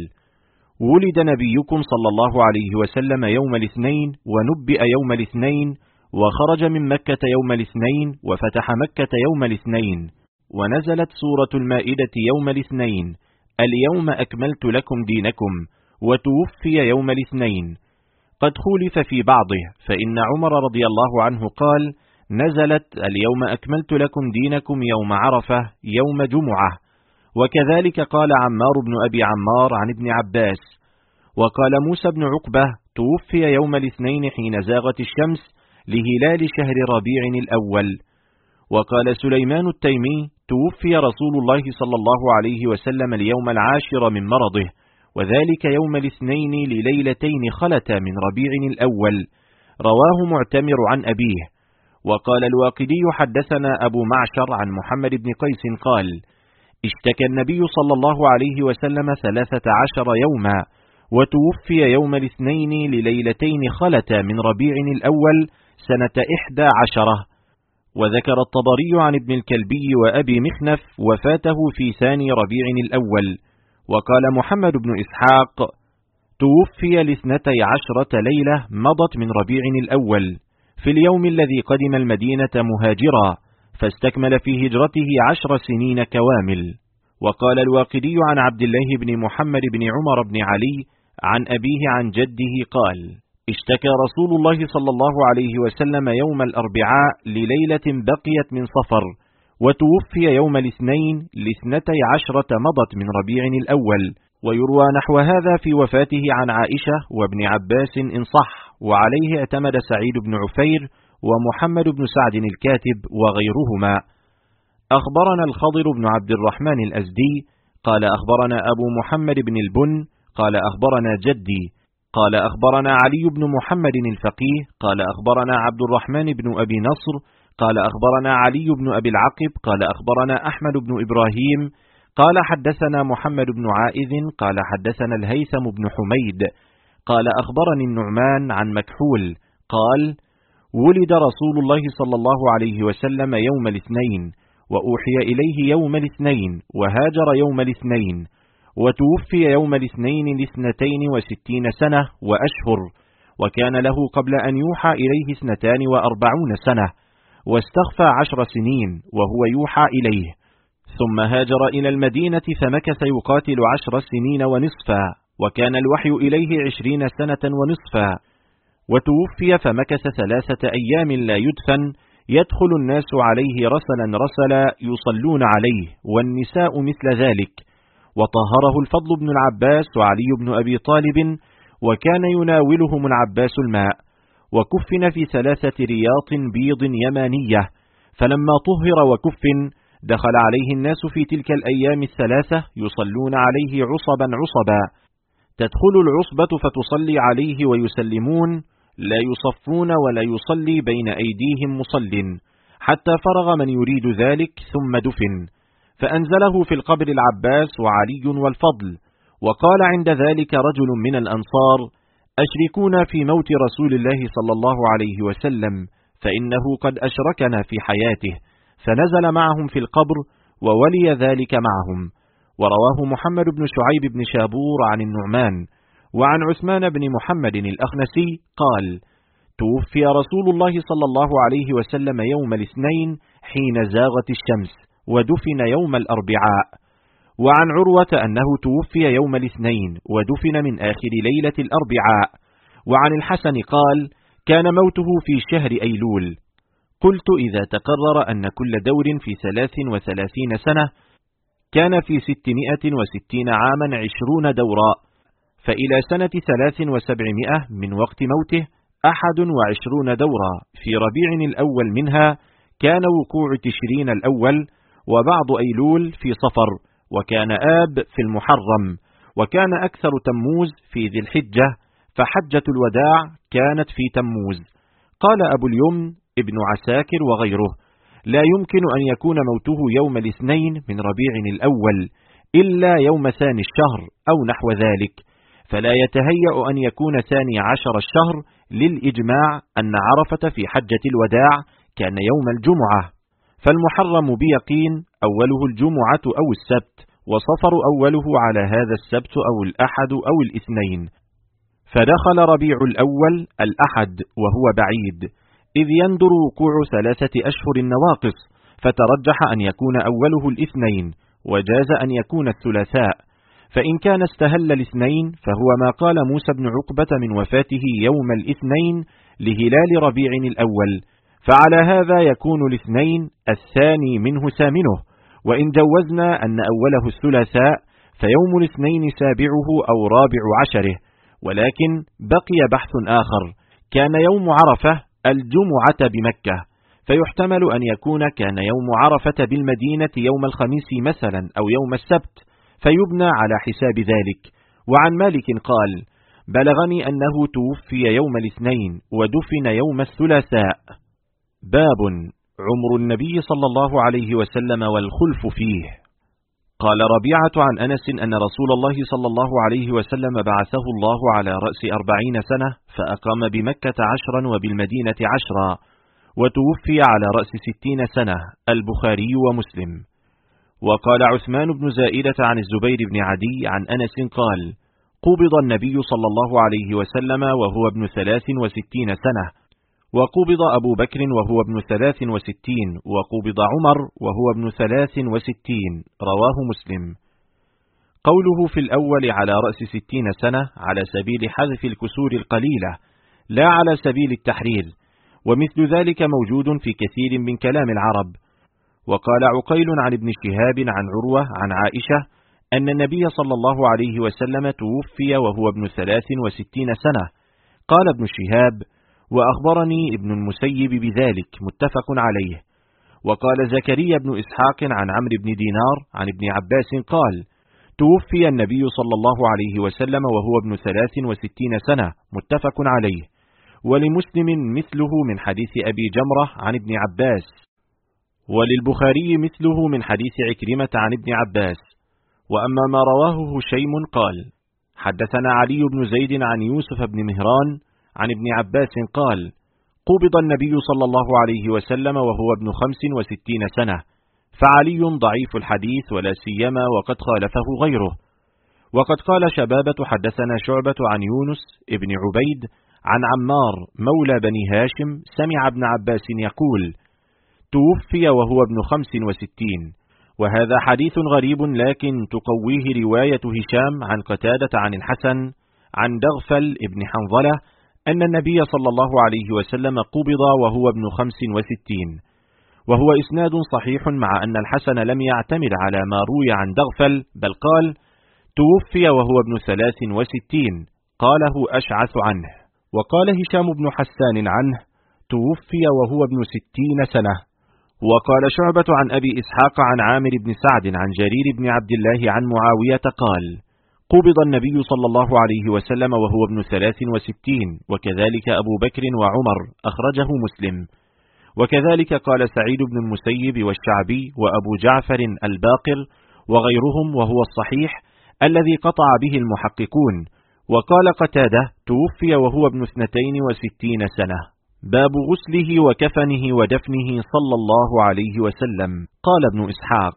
S1: ولد نبيكم صلى الله عليه وسلم يوم الاثنين، ونبئ يوم الاثنين، وخرج من مكة يوم الاثنين، وفتح مكة يوم الاثنين، ونزلت سورة المائدة يوم الاثنين: اليوم أكملت لكم دينكم، وتوفي يوم الاثنين. قد خولف في بعضه، فإن عمر رضي الله عنه قال: نزلت اليوم أكملت لكم دينكم يوم عرفة يوم جمعة. وكذلك قال عمار بن أبي عمار عن ابن عباس. وقال موسى بن عقبة: توفي يوم الاثنين حين زاغت الشمس لهلال شهر ربيع الأول. وقال سليمان التيمي: توفي رسول الله صلى الله عليه وسلم اليوم العاشر من مرضه، وذلك يوم الاثنين لليلتين خلتا من ربيع الأول. رواه معتمر عن أبيه. وقال الواقدي: حدثنا أبو معشر عن محمد بن قيس قال: اشتكى النبي صلى الله عليه وسلم 13 يوما، وتوفي يوم الاثنين لليلتين خلتا من ربيع الأول سنة 11. وذكر الطبري عن ابن الكلبي وأبي مخنف وفاته في ثاني ربيع الأول. وقال محمد بن إسحاق: توفي 12 ليلة مضت من ربيع الأول، في اليوم الذي قدم المدينة مهاجرا، فاستكمل في هجرته 10 سنين كوامل. وقال الواقدي عن عبد الله بن محمد بن عمر بن علي عن أبيه عن جده قال: اشتكى رسول الله صلى الله عليه وسلم يوم الأربعاء لليلة بقيت من صفر، وتوفي يوم الاثنين ل12 مضت من ربيع الأول. ويروى نحو هذا في وفاته عن عائشة وابن عباس إن صح، وعليه اعتمد سعيد بن عفير ومحمد بن سعد الكاتب وغيرهما. أخبرنا الخضر بن عبد الرحمن الأزدي قال: أخبرنا أبو محمد بن البن قال: أخبرنا جدي قال: أخبرنا علي بن محمد الفقيه قال: أخبرنا عبد الرحمن بن أبي نصر قال: أخبرنا علي بن أبي العقب قال: أخبرنا أحمد بن إبراهيم قال: حدثنا محمد بن عائذ قال: حدثنا الهيثم بن حميد قال: أخبرني النعمان عن مكحول قال: ولد رسول الله صلى الله عليه وسلم يوم الاثنين، وأوحي إليه يوم الاثنين، وهاجر يوم الاثنين، وتوفي يوم الاثنين ل62 سنة وأشهر، وكان له قبل أن يوحى إليه 42 سنة، واستخفى 10 سنين وهو يوحى إليه، ثم هاجر إلى المدينة فمكث يقاتل 10 سنين ونصفا، وكان الوحي إليه 20 سنة ونصفا، وتوفي فمكث 3 أيام لا يدفن، يدخل الناس عليه رسلا رسلا يصلون عليه، والنساء مثل ذلك. وطهره الفضل بن العباس وعلي بن أبي طالب، وكان يناولهم العباس الماء، وكفن في 3 رياط بيض يمانية. فلما طهر وكفن دخل عليه الناس في تلك الأيام 3 يصلون عليه عصبا عصبا، تدخل العصبة فتصلي عليه ويسلمون، لا يصفون ولا يصلي بين أيديهم مصل، حتى فرغ من يريد ذلك ثم دفن، فأنزله في القبر العباس وعلي والفضل. وقال عند ذلك رجل من الأنصار: أشركونا في موت رسول الله صلى الله عليه وسلم، فإنه قد أشركنا في حياته، فنزل معهم في القبر وولي ذلك معهم. ورواه محمد بن شعيب بن شابور عن النعمان. وعن عثمان بن محمد الأخنسي قال: توفي رسول الله صلى الله عليه وسلم يوم الاثنين حين زاغت الشمس، ودفن يوم الأربعاء. وعن عروة أنه توفي يوم الاثنين ودفن من آخر ليلة الأربعاء. وعن الحسن قال: كان موته في شهر أيلول. قلت: إذا تقرر أن كل دور في 33 سنة، كان في 660 عاما 20 دورا، فإلى سنة 7300 من وقت موته 21 دورا، في ربيع الأول منها كان وقوع تشرين الأول، وبعض أيلول في صفر، وكان آب في المحرم، وكان أكثر تموز في ذي الحجة، فحجة الوداع كانت في تموز. قال أبو اليمن ابن عساكر وغيره: لا يمكن أن يكون موته يوم الاثنين من ربيع الأول إلا يوم ثاني الشهر أو نحو ذلك، فلا يتهيأ أن يكون 12 الشهر، للإجماع أن عرفة في حجة الوداع كان يوم الجمعة، فالمحرم بيقين أوله الجمعة أو السبت، وصفر أوله على هذا السبت أو الأحد أو الاثنين، فدخل ربيع الأول الأحد وهو بعيد، إذ يندر وقوع 3 أشهر النواقص، فترجح أن يكون أوله الاثنين، وجاز أن يكون الثلاثاء. فإن كان استهل الاثنين فهو ما قال موسى بن عقبة من وفاته يوم الاثنين لهلال ربيع الأول، فعلى هذا يكون الاثنين الثاني منه ثامنه. وإن جوزنا أن أوله الثلاثاء فيوم الاثنين سابعه أو رابع عشره. ولكن بقي بحث آخر: كان يوم عرفة الجمعة بمكة، فيحتمل أن يكون كان يوم عرفة بالمدينة يوم الخميس مثلا أو يوم السبت، فيبنى على حساب ذلك. وعن مالك قال: بلغني أنه توفي يوم الاثنين ودفن يوم الثلاثاء. باب عمر النبي صلى الله عليه وسلم والخلف فيه. قال ربيعة عن أنس أن رسول الله صلى الله عليه وسلم بعثه الله على رأس 40 سنة، فأقام بمكة 10 وبالمدينة 10، وتوفي على رأس 60 سنة. البخاري ومسلم. وقال عثمان بن زائدة عن الزبير بن عدي عن أنس قال: قبض النبي صلى الله عليه وسلم وهو ابن 63 سنة، وقبض أبو بكر وهو ابن 63، وقبض عمر وهو ابن 63. رواه مسلم. قوله في الأول على رأس 60 سنة على سبيل حذف الكسور القليلة، لا على سبيل التحرير، ومثل ذلك موجود في كثير من كلام العرب. وقال عقيل عن ابن شهاب عن عروة عن عائشة أن النبي صلى الله عليه وسلم توفي وهو ابن 63 سنة. قال ابن شهاب: وأخبرني ابن المسيب بذلك، متفق عليه. وقال زكريا بن إسحاق عن عمرو بن دينار عن ابن عباس قال: توفي النبي صلى الله عليه وسلم وهو ابن 63 سنة، متفق عليه. ولمسلم مثله من حديث أبي جمرة عن ابن عباس، وللبخاري مثله من حديث عكرمة عن ابن عباس. وأما ما رواه هشيم قال: حدثنا علي بن زيد عن يوسف بن مهران عن ابن عباس قال: قبض النبي صلى الله عليه وسلم وهو ابن 65 سنة، فعلي ضعيف الحديث ولا سيما وقد خالفه غيره. وقد قال شبابة حدثنا شعبة عن يونس ابن عبيد عن عمار مولى بني هاشم سمع ابن عباس يقول: توفي وهو ابن 65. وهذا حديث غريب، لكن تقويه رواية هشام عن قتادة عن الحسن عن دغفل ابن حنظلة أن النبي صلى الله عليه وسلم قبض وهو ابن 65، وهو إسناد صحيح، مع أن الحسن لم يعتمد على ما روي عن دغفل، بل قال: توفي وهو ابن 63، قاله أشعث عنه. وقال هشام بن حسان عنه: توفي وهو ابن 60 سنة. وقال شعبة عن أبي إسحاق عن عامر بن سعد عن جرير بن عبد الله عن معاوية قال: قبض النبي صلى الله عليه وسلم وهو ابن 63، وكذلك أبو بكر وعمر، أخرجه مسلم. وكذلك قال سعيد بن المسيب والشعبي وأبو جعفر الباقر وغيرهم، وهو الصحيح الذي قطع به المحققون. وقال قتادة: توفي وهو ابن 62 سنة. باب غسله وكفنه ودفنه صلى الله عليه وسلم. قال ابن إسحاق: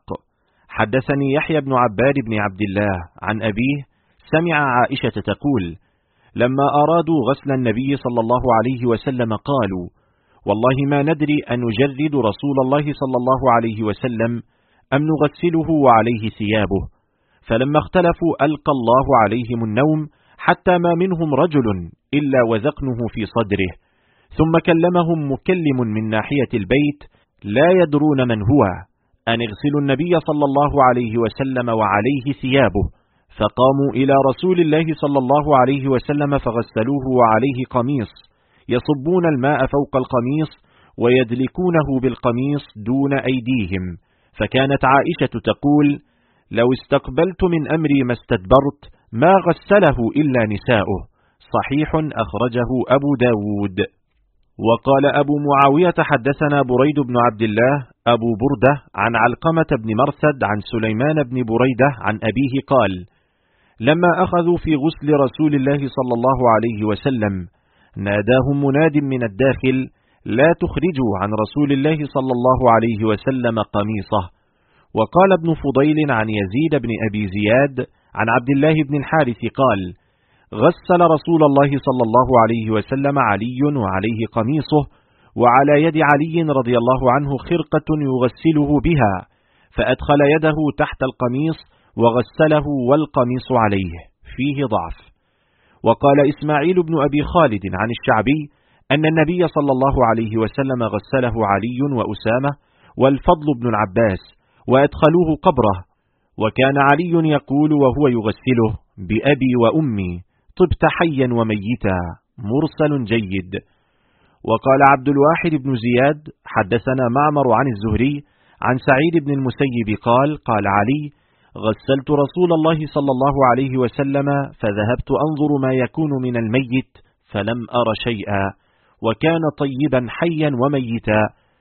S1: حدثني يحيى بن عباد بن عبد الله عن أبيه سمع عائشة تقول: لما أرادوا غسل النبي صلى الله عليه وسلم قالوا: والله ما ندري أن نجرد رسول الله صلى الله عليه وسلم أم نغسله وعليه ثيابه. فلما اختلفوا ألقى الله عليهم النوم حتى ما منهم رجل إلا وذقنه في صدره، ثم كلمهم مكلم من ناحية البيت لا يدرون من هو أن اغسلوا النبي صلى الله عليه وسلم وعليه ثيابه، فقاموا إلى رسول الله صلى الله عليه وسلم فغسلوه وعليه قميص، يصبون الماء فوق القميص ويدلكونه بالقميص دون أيديهم. فكانت عائشة تقول: لو استقبلت من أمري ما استدبرت ما غسله إلا نساؤه. صحيح أخرجه أبو داود. وقال أبو معاوية: حدثنا بريد بن عبد الله أبو بردة عن علقمة بن مرثد عن سليمان بن بريدة عن أبيه قال: لما أخذوا في غسل رسول الله صلى الله عليه وسلم ناداهم مناد من الداخل: لا تخرجوا عن رسول الله صلى الله عليه وسلم قميصه. وقال ابن فضيل عن يزيد بن أبي زياد عن عبد الله بن الحارث قال: غسل رسول الله صلى الله عليه وسلم علي وعليه قميصه، وعلى يد علي رضي الله عنه خرقة يغسله بها، فأدخل يده تحت القميص وغسله والقميص عليه. فيه ضعف. وقال إسماعيل بن أبي خالد عن الشعبي أن النبي صلى الله عليه وسلم غسله علي وأسامة والفضل بن العباس وأدخلوه قبره، وكان علي يقول وهو يغسله: بأبي وأمي طبت حيا وميتا. مرسل جيد. وقال عبد الواحد بن زياد: حدثنا معمر عن الزهري عن سعيد بن المسيب قال: قال علي: غسلت رسول الله صلى الله عليه وسلم فذهبت أنظر ما يكون من الميت فلم أر شيئا، وكان طيبا حيا وميتا،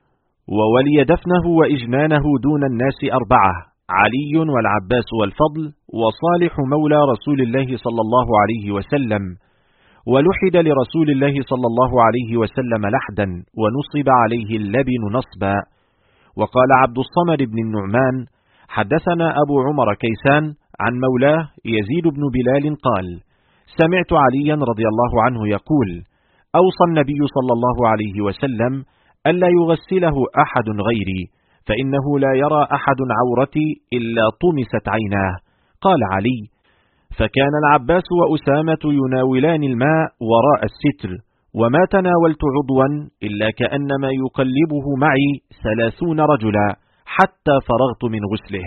S1: وولي دفنه وإجنانه دون الناس 4: علي والعباس والفضل وصالح مولى رسول الله صلى الله عليه وسلم، ولحد لرسول الله صلى الله عليه وسلم لحدا ونصب عليه اللبن نصبا. وقال عبد الصمد بن النعمان: حدثنا أبو عمر كيسان عن مولاه يزيد بن بلال قال: سمعت عليا رضي الله عنه يقول: أوصى النبي صلى الله عليه وسلم ألا يغسله أحد غيري، فإنه لا يرى أحد عورتي إلا طمست عيناه. قال علي: فكان العباس وأسامة يناولان الماء وراء الستر، وما تناولت عضوا إلا كأنما يقلبه معي 30 رجلا حتى فرغت من غسله.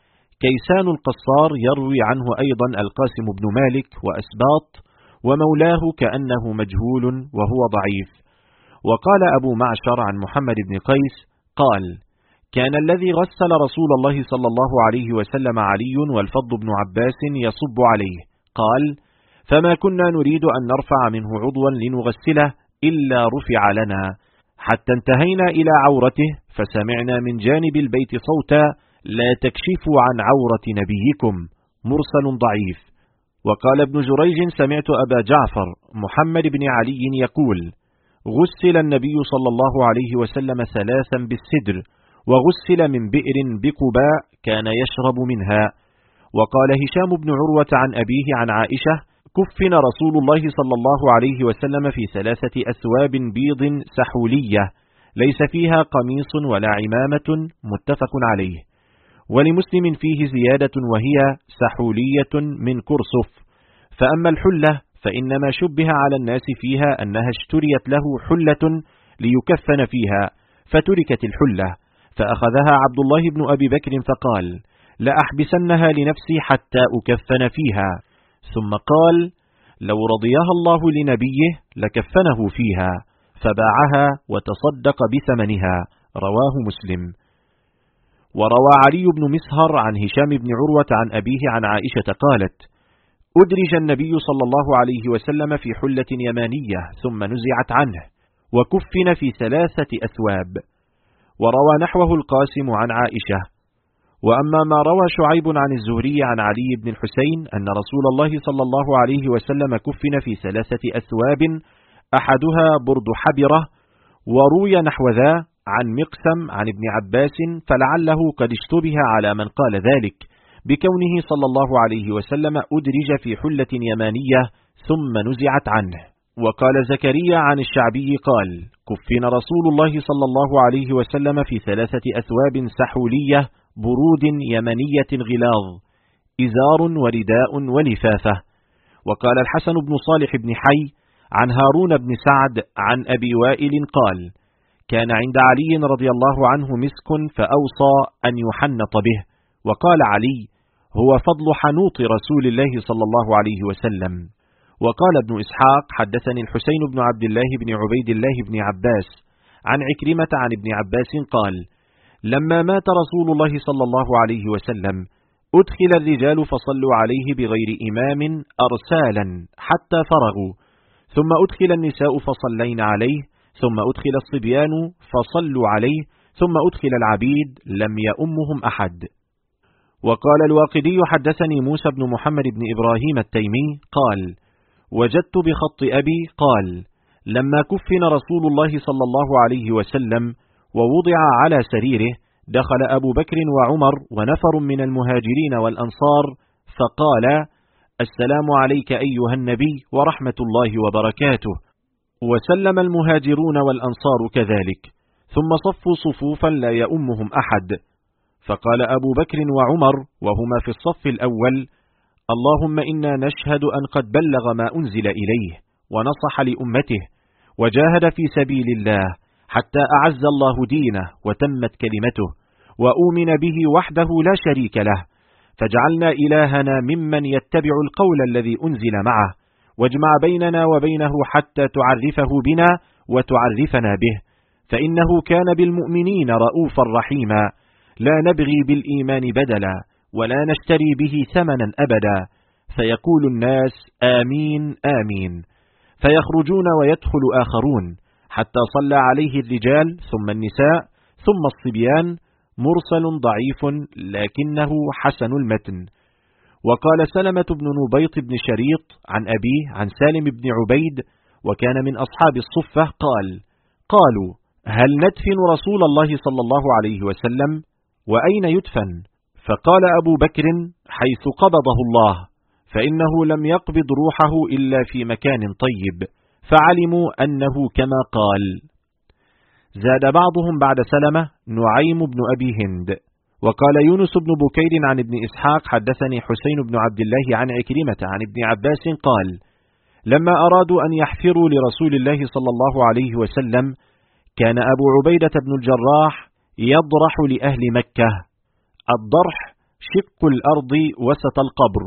S1: كيسان القصار يروي عنه أيضا القاسم بن مالك وأسباط، ومولاه كأنه مجهول وهو ضعيف. وقال أبو معشر عن محمد بن قيس قال: كان الذي غسل رسول الله صلى الله عليه وسلم علي والفضل بن عباس يصب عليه. قال: فما كنا نريد أن نرفع منه عضوا لنغسله إلا رفع لنا، حتى انتهينا إلى عورته فسمعنا من جانب البيت صوتا: لا تكشفوا عن عورة نبيكم. مرسل ضعيف. وقال ابن جريج: سمعت أبا جعفر محمد بن علي يقول: غسل النبي صلى الله عليه وسلم 3 بالسدر، وغسل من بئر بقباء كان يشرب منها. وقال هشام بن عروة عن أبيه عن عائشة: كفن رسول الله صلى الله عليه وسلم في 3 أثواب بيض سحولية ليس فيها قميص ولا عمامة. متفق عليه. ولمسلم فيه زيادة وهي سحولية من كرسف. فأما الحلة فإنما شبه على الناس فيها أنها اشتريت له حلة ليكفن فيها، فتركت الحلة، فأخذها عبد الله بن أبي بكر فقال: لأحبسنها لنفسي حتى أكفن فيها. ثم قال: لو رضيها الله لنبيه لكفنه فيها، فباعها وتصدق بثمنها. رواه مسلم. وروى علي بن مسهر عن هشام بن عروة عن أبيه عن عائشة قالت: أدرج النبي صلى الله عليه وسلم في حلة يمانية ثم نزعت عنه، وكفن في 3 أثواب. وروى نحوه القاسم عن عائشة. وأما ما روى شعيب عن الزهري عن علي بن الحسين أن رسول الله صلى الله عليه وسلم كفن في 3 أثواب أحدها برد حبرة، وروي نحو ذا عن مقسم عن ابن عباس، فلعله قد اشتبه على من قال ذلك بكونه صلى الله عليه وسلم أدرج في حلة يمانية ثم نزعت عنه. وقال زكريا عن الشعبي قال: كفن رسول الله صلى الله عليه وسلم في 3 أثواب سحولية برود يمنية غلاظ، إزار ورداء ولفافة. وقال الحسن بن صالح بن حي عن هارون بن سعد عن أبي وائل قال: كان عند علي رضي الله عنه مسك فأوصى أن يحنط به. وقال علي: هو فضل حنوط رسول الله صلى الله عليه وسلم. وقال ابن إسحاق: حدثني الحسين بن عبد الله بن عبيد الله بن عباس عن عكرمة عن ابن عباس قال: لما مات رسول الله صلى الله عليه وسلم أدخل الرجال فصلوا عليه بغير إمام أرسالا حتى فرغوا، ثم أدخل النساء فصلين عليه، ثم أدخل الصبيان فصلوا عليه، ثم أدخل العبيد لم يؤمهم أحد. وقال الواقدي: حدثني موسى بن محمد بن إبراهيم التيمي قال: وجدت بخط أبي قال: لما كفن رسول الله صلى الله عليه وسلم ووضع على سريره دخل أبو بكر وعمر ونفر من المهاجرين والأنصار فقال: السلام عليك أيها النبي ورحمة الله وبركاته. وسلم المهاجرون والأنصار كذلك، ثم صفوا صفوفا لا يؤمهم أحد. فقال أبو بكر وعمر وهما في الصف الأول: اللهم إنا نشهد أن قد بلغ ما أنزل إليه ونصح لأمته وجاهد في سبيل الله حتى أعز الله دينه وتمت كلمته، وأؤمن به وحده لا شريك له، فاجعلنا إلهنا ممن يتبع القول الذي أنزل معه، واجمع بيننا وبينه حتى تعرفه بنا وتعرفنا به، فإنه كان بالمؤمنين رؤوفا رحيما، لا نبغي بالإيمان بدلا ولا نشتري به ثمنا أبدا. فيقول الناس: آمين آمين، فيخرجون ويدخل آخرون، حتى صلى عليه الرجال ثم النساء ثم الصبيان، مرسل ضعيف لكنه حسن المتن. وقال سلمة بن نبيط بن شريط عن أبيه عن سالم بن عبيد وكان من أصحاب الصفة قال: قالوا: هل ندفن رسول الله صلى الله عليه وسلم؟ وأين يدفن؟ فقال أبو بكر: حيث قبضه الله، فإنه لم يقبض روحه إلا في مكان طيب، فعلموا أنه كما قال. زاد بعضهم بعد سلمة نعيم بن أبي هند. وقال يونس بن بكير عن ابن إسحاق: حدثني حسين بن عبد الله عن عكرمة عن ابن عباس قال: لما أرادوا أن يحفروا لرسول الله صلى الله عليه وسلم كان أبو عبيدة بن الجراح يضرح لأهل مكة. الضرح شق الأرض وسط القبر.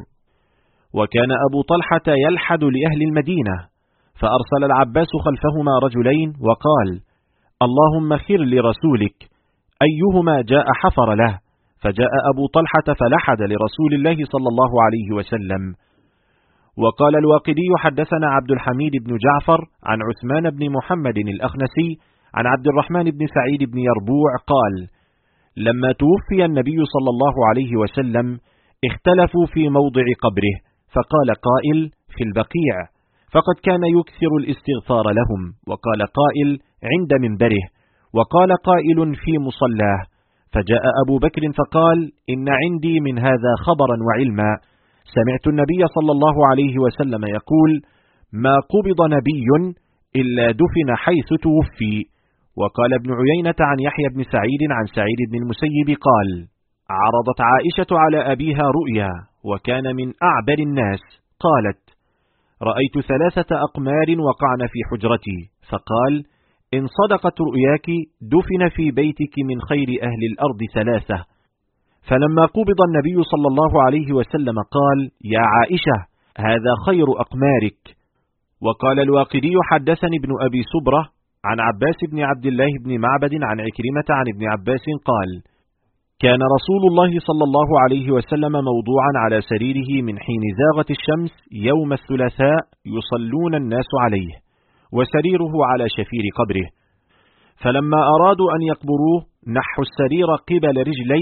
S1: وكان أبو طلحة يلحد لأهل المدينة، فأرسل العباس خلفهما رجلين وقال: اللهم خر لرسولك، أيهما جاء حفر له. فجاء أبو طلحة فلحد لرسول الله صلى الله عليه وسلم. وقال الواقدي: حدثنا عبد الحميد بن جعفر عن عثمان بن محمد الأخنسي عن عبد الرحمن بن سعيد بن يربوع قال: لما توفي النبي صلى الله عليه وسلم اختلفوا في موضع قبره، فقال قائل: في البقيع، فقد كان يكثر الاستغفار لهم. وقال قائل: عند منبره. وقال قائل: في مصلاه. فجاء أبو بكر فقال: إن عندي من هذا خبرا وعلما، سمعت النبي صلى الله عليه وسلم يقول: ما قبض نبي إلا دفن حيث توفي. وقال ابن عيينة عن يحيى بن سعيد عن سعيد بن المسيب قال: عرضت عائشة على أبيها رؤيا وكان من أعبر الناس، قالت: رأيت 3 أقمار وقعن في حجرتي، فقال: إن صدقت رؤياك دفن في بيتك من خير أهل الأرض 3. فلما قبض النبي صلى الله عليه وسلم قال: يا عائشة، هذا خير أقمارك. وقال الواقدي: حدثني ابن أبي صبرة عن عباس بن عبد الله بن معبد عن عكرمة عن ابن عباس قال: كان رسول الله صلى الله عليه وسلم موضوعا على سريره من حين زاغت الشمس يوم الثلاثاء يصلون الناس عليه، وسريره على شفير قبره. فلما أرادوا أن يقبروه نحوا السرير قبل رجليه،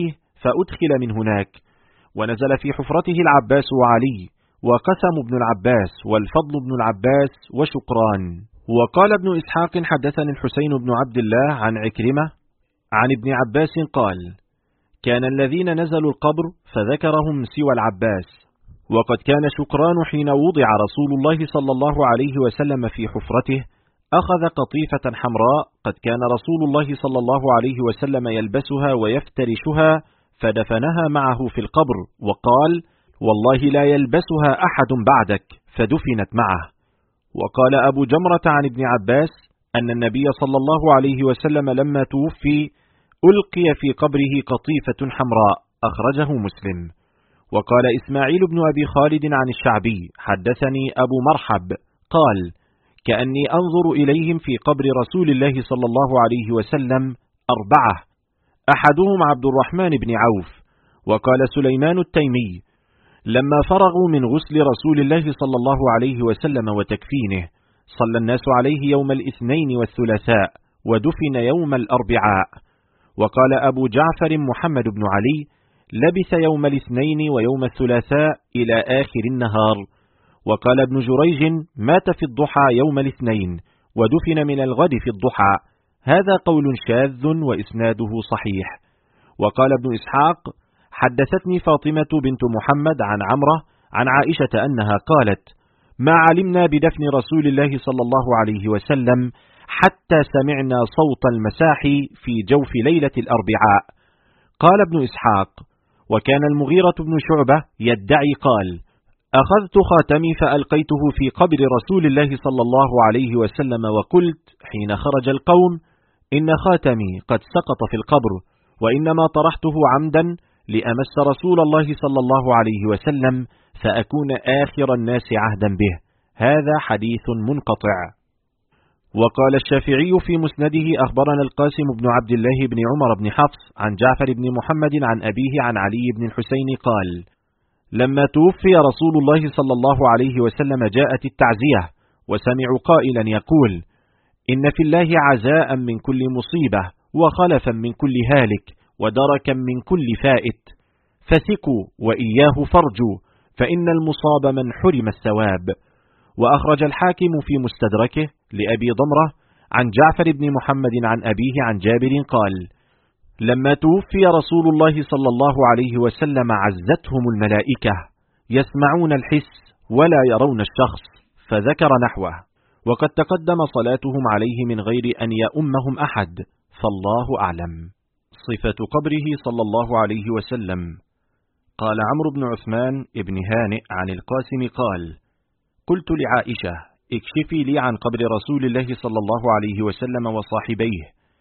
S1: فأدخل من هناك، ونزل في حفرته العباس وعلي وقسم بن العباس والفضل بن العباس وشقران. وقال ابن إسحاق حدثني الحسين بن عبد الله عن عكرمة عن ابن عباس قال: كان الذين نزلوا القبر فذكرهم سوى العباس. وقد كان شقران حين وضع رسول الله صلى الله عليه وسلم في حفرته أخذ قطيفة حمراء قد كان رسول الله صلى الله عليه وسلم يلبسها ويفترشها، فدفنها معه في القبر، وقال: والله لا يلبسها أحد بعدك، فدفنت معه. وقال أبو جمرة عن ابن عباس أن النبي صلى الله عليه وسلم لما توفي ألقي في قبره قطيفة حمراء، أخرجه مسلم. وقال إسماعيل بن أبي خالد عن الشعبي حدثني أبو مرحب قال: كأني أنظر إليهم في قبر رسول الله صلى الله عليه وسلم 4، أحدهم عبد الرحمن بن عوف. وقال سليمان التيمي: لما فرغوا من غسل رسول الله صلى الله عليه وسلم وتكفينه صلى الناس عليه يوم الاثنين والثلاثاء، ودفن يوم الأربعاء. وقال أبو جعفر محمد بن علي: لبث يوم الاثنين ويوم الثلاثاء إلى آخر النهار. وقال ابن جريج: مات في الضحى يوم الاثنين، ودفن من الغد في الضحى. هذا قول شاذ وإسناده صحيح. وقال ابن إسحاق: حدثتني فاطمة بنت محمد عن عمرة عن عائشة أنها قالت: ما علمنا بدفن رسول الله صلى الله عليه وسلم حتى سمعنا صوت المساحي في جوف ليلة الأربعاء. قال ابن إسحاق: وكان المغيرة بن شعبة يدعي قال: أخذت خاتمي فألقيته في قبر رسول الله صلى الله عليه وسلم، وقلت حين خرج القوم: إن خاتمي قد سقط في القبر، وإنما طرحته عمدا لأمس رسول الله صلى الله عليه وسلم فأكون آخر الناس عهدا به. هذا حديث منقطع. وقال الشافعي في مسنده: أخبرنا القاسم بن عبد الله بن عمر بن حفص عن جعفر بن محمد عن أبيه عن علي بن الحسين قال: لما توفي رسول الله صلى الله عليه وسلم جاءت التعزية، وسمعوا قائلا يقول: إن في الله عزاء من كل مصيبة، وخلفا من كل هالك، ودركا من كل فائت، فثقوا وإياه فرجوا، فإن المصاب من حرم الثواب. وأخرج الحاكم في مستدركه لأبي ضمرة عن جعفر بن محمد عن أبيه عن جابر قال: لما توفي رسول الله صلى الله عليه وسلم عزتهم الملائكة، يسمعون الحس ولا يرون الشخص، فذكر نحوه. وقد تقدم صلاتهم عليه من غير أن يؤمهم أحد، فالله أعلم. صفة قبره صلى الله عليه وسلم. قال عمرو بن عثمان ابن هانئ عن القاسم قال: قلت لعائشة: اكشفي لي عن قبر رسول الله صلى الله عليه وسلم وصاحبيه،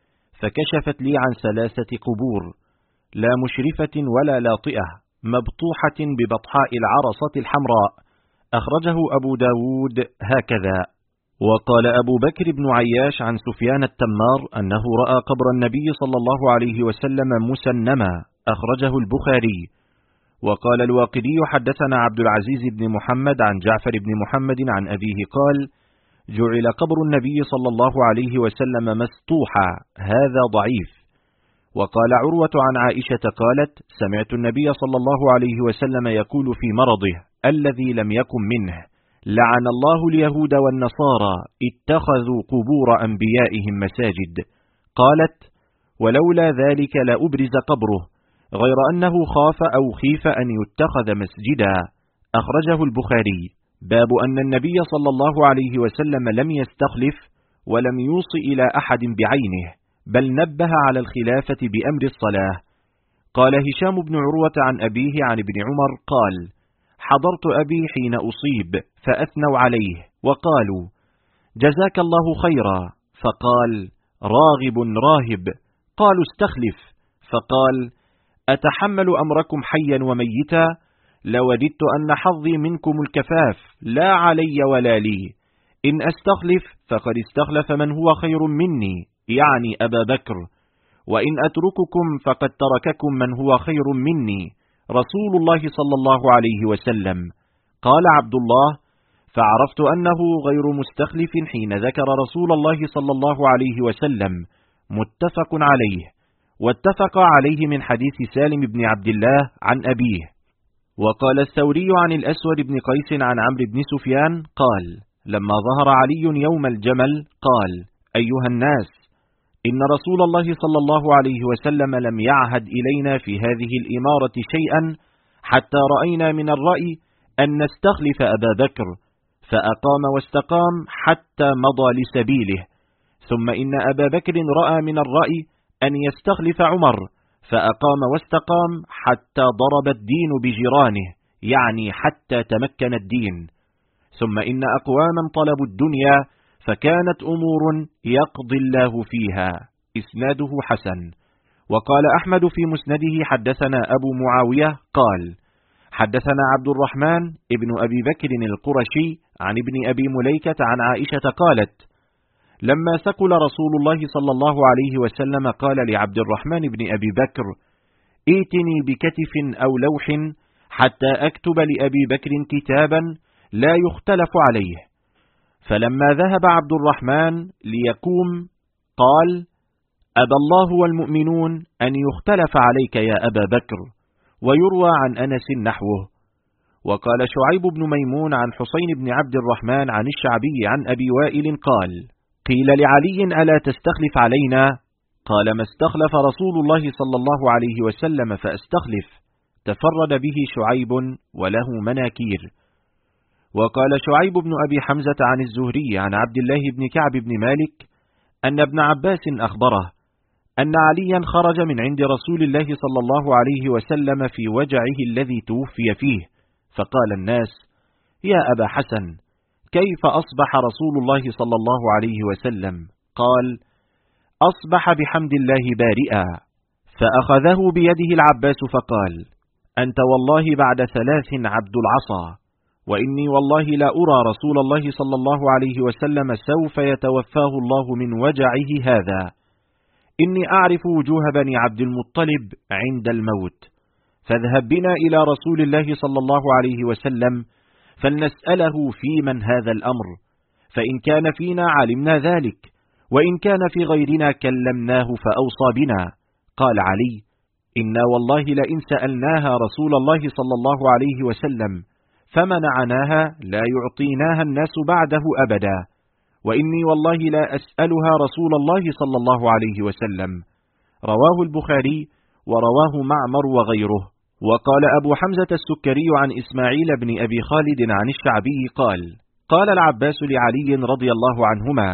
S1: فكشفت لي عن 3 قبور، لا مشرفة ولا لاطئة، مبطوحة ببطحاء العرصة الحمراء، أخرجه أبو داود هكذا. وقال أبو بكر بن عياش عن سفيان التمار أنه رأى قبر النبي صلى الله عليه وسلم مسنما، أخرجه البخاري. وقال الواقدي حدثنا عبد العزيز بن محمد عن جعفر بن محمد عن أبيه قال: جعل قبر النبي صلى الله عليه وسلم مسطوحا، هذا ضعيف. وقال عروة عن عائشة قالت: سمعت النبي صلى الله عليه وسلم يقول في مرضه الذي لم يكن منه: لعن الله اليهود والنصارى اتخذوا قبور أنبيائهم مساجد. قالت: ولولا ذلك لأبرز قبره، غير أنه خاف أو خيف أن يتخذ مسجدا، أخرجه البخاري. باب أن النبي صلى الله عليه وسلم لم يستخلف ولم يوص إلى أحد بعينه، بل نبه على الخلافة بأمر الصلاة. قال هشام بن عروة عن أبيه عن ابن عمر قال: حضرت أبي حين أصيب فأثنوا عليه وقالوا: جزاك الله خيرا، فقال: راغب راهب. قالوا: استخلف، فقال: أتحمل أمركم حيا وميتا؟ لوددت أن حظي منكم الكفاف، لا علي ولا لي. إن أستخلف فقد استخلف من هو خير مني، يعني أبا بكر، وإن أترككم فقد ترككم من هو خير مني، رسول الله صلى الله عليه وسلم. قال عبد الله: فعرفت أنه غير مستخلف حين ذكر رسول الله صلى الله عليه وسلم، متفق عليه. واتفق عليه من حديث سالم بن عبد الله عن أبيه. وقال الثوري عن الأسود بن قيس عن عمرو بن سفيان قال: لما ظهر علي يوم الجمل قال: أيها الناس، إن رسول الله صلى الله عليه وسلم لم يعهد إلينا في هذه الإمارة شيئا حتى رأينا من الرأي أن نستخلف أبا بكر، فأقام واستقام حتى مضى لسبيله، ثم إن أبا بكر رأى من الرأي أن يستخلف عمر، فأقام واستقام حتى ضرب الدين بجيرانه، يعني حتى تمكن الدين، ثم إن أقواما طلبوا الدنيا فكانت أمور يقضي الله فيها. إسناده حسن. وقال أحمد في مسنده: حدثنا أبو معاوية قال: حدثنا عبد الرحمن ابن أبي بكر القرشي عن ابن أبي مليكة عن عائشة قالت: لما ثقل رسول الله صلى الله عليه وسلم قال لعبد الرحمن بن أبي بكر: ائتني بكتف أو لوح حتى أكتب لأبي بكر كتابا لا يختلف عليه. فلما ذهب عبد الرحمن ليقوم قال: أبى الله والمؤمنون أن يختلف عليك يا أبا بكر. ويروى عن أنس نحوه. وقال شعيب بن ميمون عن حسين بن عبد الرحمن عن الشعبي عن أبي وائل قال: قيل لعلي: ألا تستخلف علينا؟ قال: ما استخلف رسول الله صلى الله عليه وسلم فأستخلف. تفرد به شعيب وله مناكير. وقال شعيب بن أبي حمزة عن الزهري عن عبد الله بن كعب بن مالك أن ابن عباس أخبره أن عليا خرج من عند رسول الله صلى الله عليه وسلم في وجعه الذي توفي فيه، فقال الناس: يا أبا حسن، كيف أصبح رسول الله صلى الله عليه وسلم؟ قال: أصبح بحمد الله بارئا. فأخذه بيده العباس فقال: أنت والله بعد 3 عبد العصا، وإني والله لا أرى رسول الله صلى الله عليه وسلم سوف يتوفاه الله من وجعه هذا. إني أعرف وجوه بني عبد المطلب عند الموت، فاذهب بنا إلى رسول الله صلى الله عليه وسلم فلنسأله في من هذا الأمر، فإن كان فينا علمنا ذلك، وإن كان في غيرنا كلمناه فأوصى بنا. قال علي: إنا والله لئن سألناها رسول الله صلى الله عليه وسلم فمنعناها لا يعطيناها الناس بعده أبدا، وإني والله لا أسألها رسول الله صلى الله عليه وسلم. رواه البخاري ورواه معمر وغيره. وقال أبو حمزة السكري عن إسماعيل بن أبي خالد عن الشعبي قال: قال العباس لعلي رضي الله عنهما: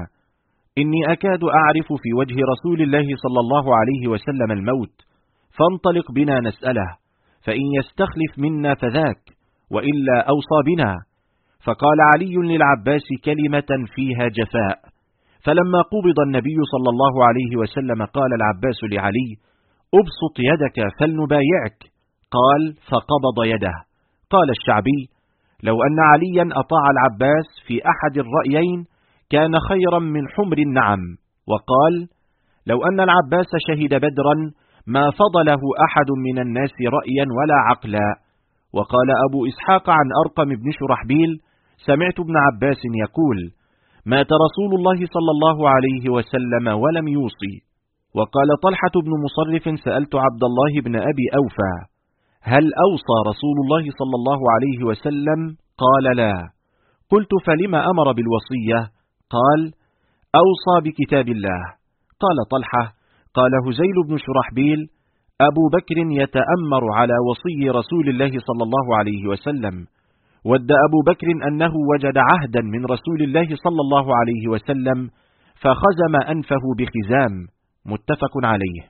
S1: إني أكاد أعرف في وجه رسول الله صلى الله عليه وسلم الموت، فانطلق بنا نسأله، فإن يستخلف منا فذاك، وإلا أوصى بنا. فقال علي للعباس كلمة فيها جفاء. فلما قبض النبي صلى الله عليه وسلم قال العباس لعلي: أبسط يدك فلنبايعك. قال: فقبض يده. قال الشعبي: لو أن عليا أطاع العباس في أحد الرأيين كان خيرا من حمر النعم. وقال: لو أن العباس شهد بدرا ما فضله أحد من الناس رأيا ولا عقلا. وقال أبو إسحاق عن أرقم بن شرحبيل: سمعت ابن عباس يقول: مات رسول الله صلى الله عليه وسلم ولم يوصي. وقال طلحة بن مصرف: سألت عبد الله بن أبي أوفى: هل أوصى رسول الله صلى الله عليه وسلم؟ قال: لا. قلت: فلما أمر بالوصية؟ قال: أوصى بكتاب الله. قال طلحة: قال هزيل بن شرحبيل: أبو بكر يتأمر على وصي رسول الله صلى الله عليه وسلم. ود أبو بكر أنه وجد عهدا من رسول الله صلى الله عليه وسلم فخزم أنفه بخزام. متفق عليه.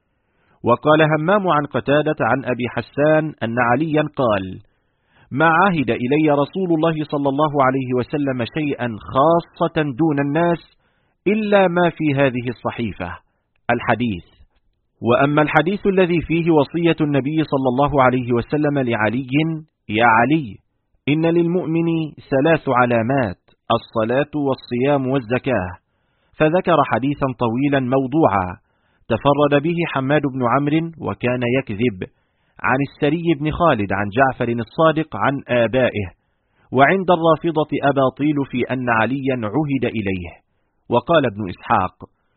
S1: وقال همام عن قتادة عن أبي حسان أن عليا قال: ما عهد إلي رسول الله صلى الله عليه وسلم شيئا خاصة دون الناس إلا ما في هذه الصحيفة. الحديث. وأما الحديث الذي فيه وصية النبي صلى الله عليه وسلم لعلي: يا علي، إن للمؤمن 3 علامات: الصلاة والصيام والزكاة. فذكر حديثا طويلا موضوعا تفرد به حماد بن عمرو وكان يكذب، عن السري بن خالد عن جعفر الصادق عن آبائه، وعند الرافضة أباطيل في أن عليا عهد إليه. وقال ابن إسحاق: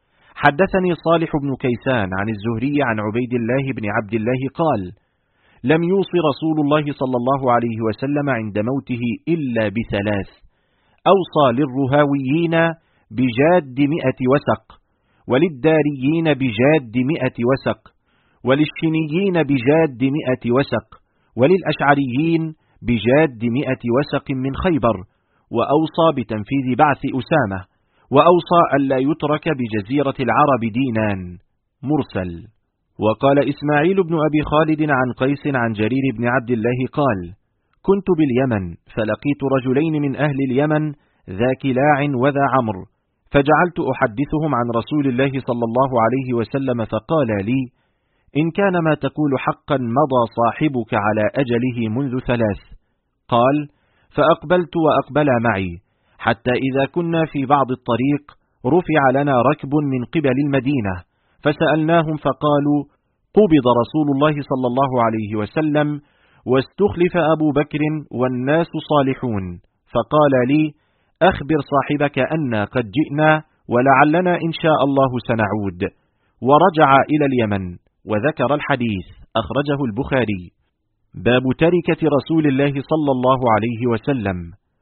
S1: حدثني صالح بن كيسان عن الزهري عن عبيد الله بن عبد الله قال: لم يوص رسول الله صلى الله عليه وسلم عند موته إلا بثلاث: أوصى للرهاويين بجاد 100 وسق، وللداريين بجاد 100 وسق، وللشنيين بجاد 100 وسق، وللأشعريين بجاد 100 وسق من خيبر، وأوصى بتنفيذ بعث أسامة، وأوصى ألا يترك بجزيرة العرب دينان. مرسل. وقال إسماعيل بن أبي خالد عن قيس عن جرير بن عبد الله قال: كنت باليمن فلقيت رجلين من أهل اليمن ذا كلاع وذا عمرو، فجعلت أحدثهم عن رسول الله صلى الله عليه وسلم، فقال لي: إن كان ما تقول حقا مضى صاحبك على أجله منذ 3. قال: فأقبلت وأقبلا معي، حتى إذا كنا في بعض الطريق رفع لنا ركب من قبل المدينة، فسألناهم فقالوا: قبض رسول الله صلى الله عليه وسلم واستخلف أبو بكر والناس صالحون. فقال لي: أخبر صاحبك أنا قد جئنا ولعلنا إن شاء الله سنعود. ورجع إلى اليمن. وذكر الحديث. أخرجه البخاري. باب تركة رسول الله صلى الله عليه وسلم.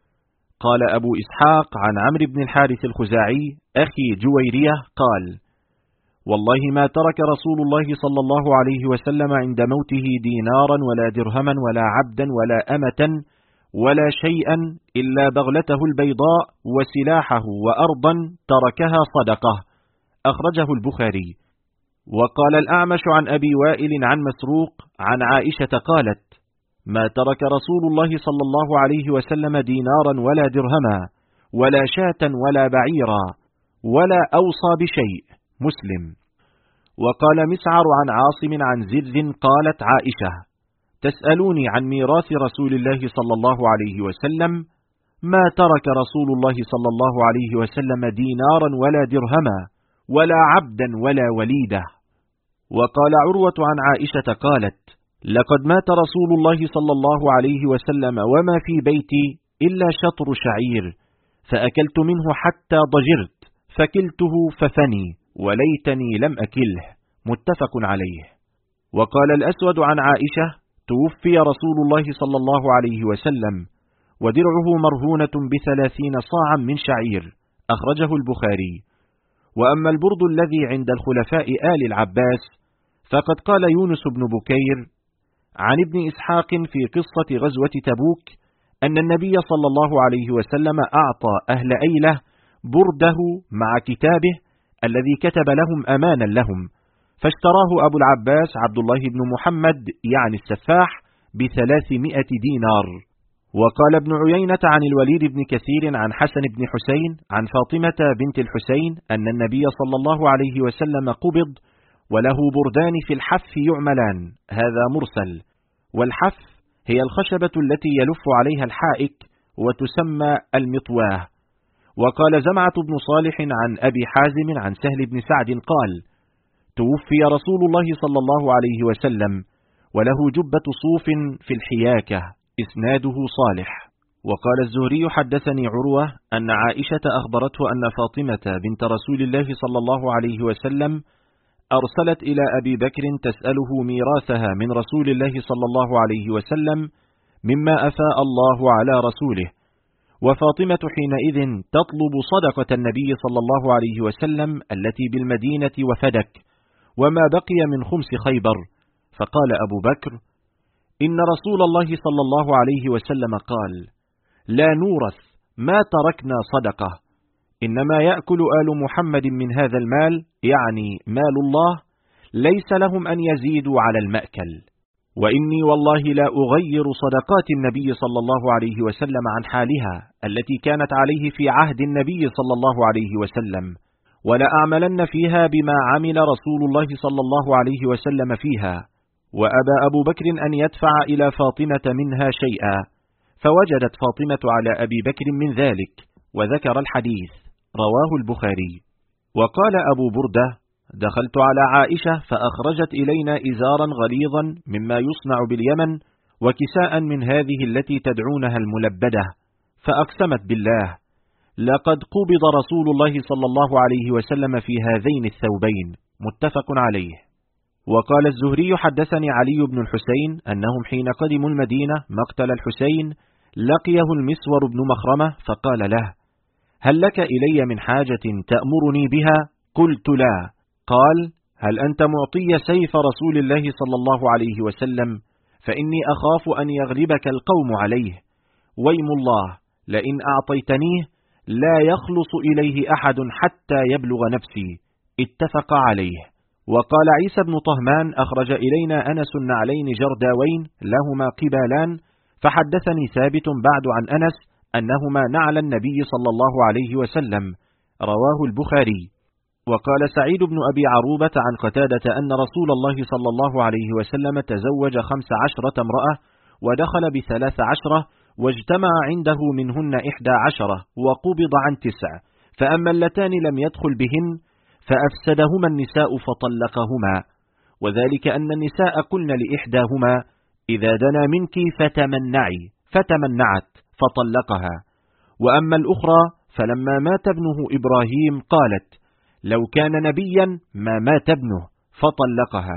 S1: قال أبو إسحاق عن عمرو بن الحارث الخزاعي أخي جويرية قال: والله ما ترك رسول الله صلى الله عليه وسلم عند موته دينارا ولا درهما ولا عبدا ولا أمة ولا شيئا إلا بغلته البيضاء وسلاحه وأرضا تركها صدقة. أخرجه البخاري. وقال الأعمش عن أبي وائل عن مسروق عن عائشة قالت: ما ترك رسول الله صلى الله عليه وسلم دينارا ولا درهما ولا شاة ولا بعيرا ولا أوصى بشيء. مسلم. وقال مسعر عن عاصم عن زر قالت عائشة: تسألوني عن ميراث رسول الله صلى الله عليه وسلم، ما ترك رسول الله صلى الله عليه وسلم دينارا ولا درهما ولا عبدا ولا وليدة. وقال عروة عن عائشة قالت: لقد مات رسول الله صلى الله عليه وسلم وما في بيتي إلا شطر شعير، فأكلت منه حتى ضجرت، فكلته ففني، وليتني لم أكله. متفق عليه. وقال الأسود عن عائشة: توفي رسول الله صلى الله عليه وسلم ودرعه مرهونة ب30 صاعا من شعير. أخرجه البخاري. وأما البرد الذي عند الخلفاء آل العباس فقد قال يونس بن بكير عن ابن إسحاق في قصة غزوة تبوك أن النبي صلى الله عليه وسلم أعطى أهل أيلة برده مع كتابه الذي كتب لهم أمانا لهم، فاشتراه أبو العباس عبد الله بن محمد يعني السفاح ب300 دينار. وقال ابن عيينة عن الوليد بن كثير عن حسن بن حسين عن فاطمة بنت الحسين أن النبي صلى الله عليه وسلم قبض وله بردان في الحف يعملان. هذا مرسل. والحف هي الخشبة التي يلف عليها الحائك وتسمى المطواه. وقال زمعة بن صالح عن أبي حازم عن سهل بن سعد قال: توفي رسول الله صلى الله عليه وسلم وله جبة صوف في الحياكة. إسناده صالح. وقال الزهري: حدثني عروة أن عائشة أخبرته أن فاطمة بنت رسول الله صلى الله عليه وسلم أرسلت إلى أبي بكر تسأله ميراثها من رسول الله صلى الله عليه وسلم مما أفاء الله على رسوله، وفاطمة حينئذ تطلب صدقة النبي صلى الله عليه وسلم التي بالمدينة وفدك وما بقي من خمس خيبر. فقال أبو بكر: إن رسول الله صلى الله عليه وسلم قال: لا نورث ما تركنا صدقة، إنما يأكل آل محمد من هذا المال، يعني مال الله، ليس لهم أن يزيدوا على المأكل. وإني والله لا أغير صدقات النبي صلى الله عليه وسلم عن حالها التي كانت عليه في عهد النبي صلى الله عليه وسلم، ولا أعملن فيها بما عمل رسول الله صلى الله عليه وسلم فيها. وأبى أبو بكر أن يدفع إلى فاطمة منها شيئا، فوجدت فاطمة على أبي بكر من ذلك، وذكر الحديث. رواه البخاري. وقال أبو بردة: دخلت على عائشة فأخرجت إلينا إزارا غليظا مما يصنع باليمن وكساء من هذه التي تدعونها الملبدة، فأقسمت بالله: لقد قبض رسول الله صلى الله عليه وسلم في هذين الثوبين، متفق عليه. وقال الزهري حدثني علي بن الحسين أنهم حين قدموا المدينة مقتل الحسين لقيه المسور بن مخرمة فقال له: هل لك إلي من حاجة تأمرني بها؟ قلت: لا. قال: هل أنت معطي سيف رسول الله صلى الله عليه وسلم؟ فإني أخاف أن يغلبك القوم عليه، ويم الله لئن أعطيتنيه لا يخلص إليه أحد حتى يبلغ نفسي، اتفق عليه. وقال عيسى بن طهمان أخرج إلينا أنس النعلين جرداوين لهما قبالان، فحدثني ثابت بعد عن أنس أنهما نعل النبي صلى الله عليه وسلم، رواه البخاري. وقال سعيد بن أبي عروبة عن قتادة أن رسول الله صلى الله عليه وسلم تزوج 15 امرأة ودخل ب13 واجتمع عنده منهن 11 وقبض عن 9، فأما اللتان لم يدخل بهن فأفسدهما النساء فطلقهما، وذلك أن النساء قلن لإحداهما: إذا دنا منك فتمنعي، فتمنعت فطلقها. وأما الأخرى فلما مات ابنه إبراهيم قالت: لو كان نبيا ما مات ابنه، فطلقها.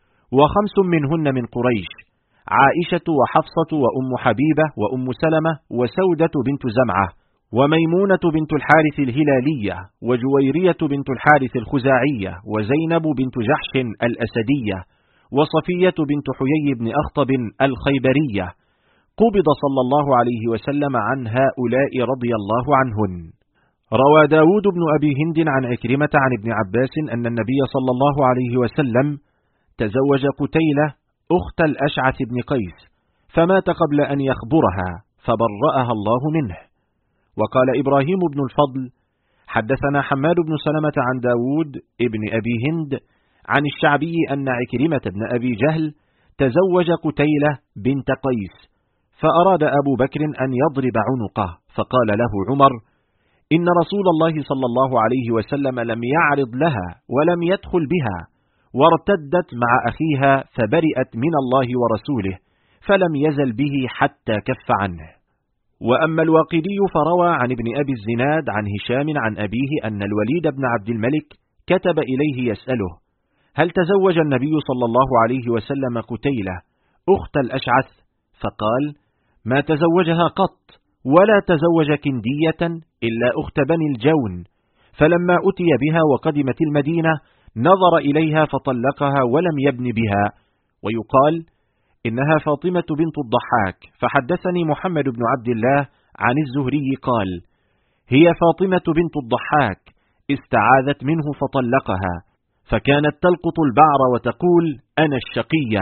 S1: 5 منهن من قريش: عائشة وحفصة وأم حبيبة وأم سلمة وسودة بنت زمعة وميمونة بنت الحارث الهلالية وجويرية بنت الحارث الخزاعية وزينب بنت جحش الأسدية وصفية بنت حيي بن أخطب الخيبرية. قبض صلى الله عليه وسلم عن هؤلاء رضي الله عنهن. روى داود بن أبي هند عن عكرمة عن ابن عباس أن النبي صلى الله عليه وسلم تزوج قتيلة أخت الأشعث بن قيس، فمات قبل أن يخبرها فبرأها الله منه. وقال إبراهيم بن الفضل حدثنا حماد بن سلمة عن داود ابن أبي هند عن الشعبي أن عكرمة بن أبي جهل تزوج قتيلة بنت قيس، فأراد أبو بكر أن يضرب عنقه، فقال له عمر: إن رسول الله صلى الله عليه وسلم لم يعرض لها ولم يدخل بها، وارتدت مع أخيها فبرئت من الله ورسوله، فلم يزل به حتى كف عنه. وأما الواقدي فروى عن ابن أبي الزناد عن هشام عن أبيه أن الوليد بن عبد الملك كتب إليه يسأله: هل تزوج النبي صلى الله عليه وسلم قتيلة أخت الأشعث؟ فقال: ما تزوجها قط، ولا تزوج كندية إلا أخت بني الجون، فلما أتي بها وقدمت المدينة نظر إليها فطلقها ولم يبن بها. ويقال إنها فاطمة بنت الضحاك، فحدثني محمد بن عبد الله عن الزهري قال: هي فاطمة بنت الضحاك استعاذت منه فطلقها، فكانت تلقط البعر وتقول: أنا الشقية.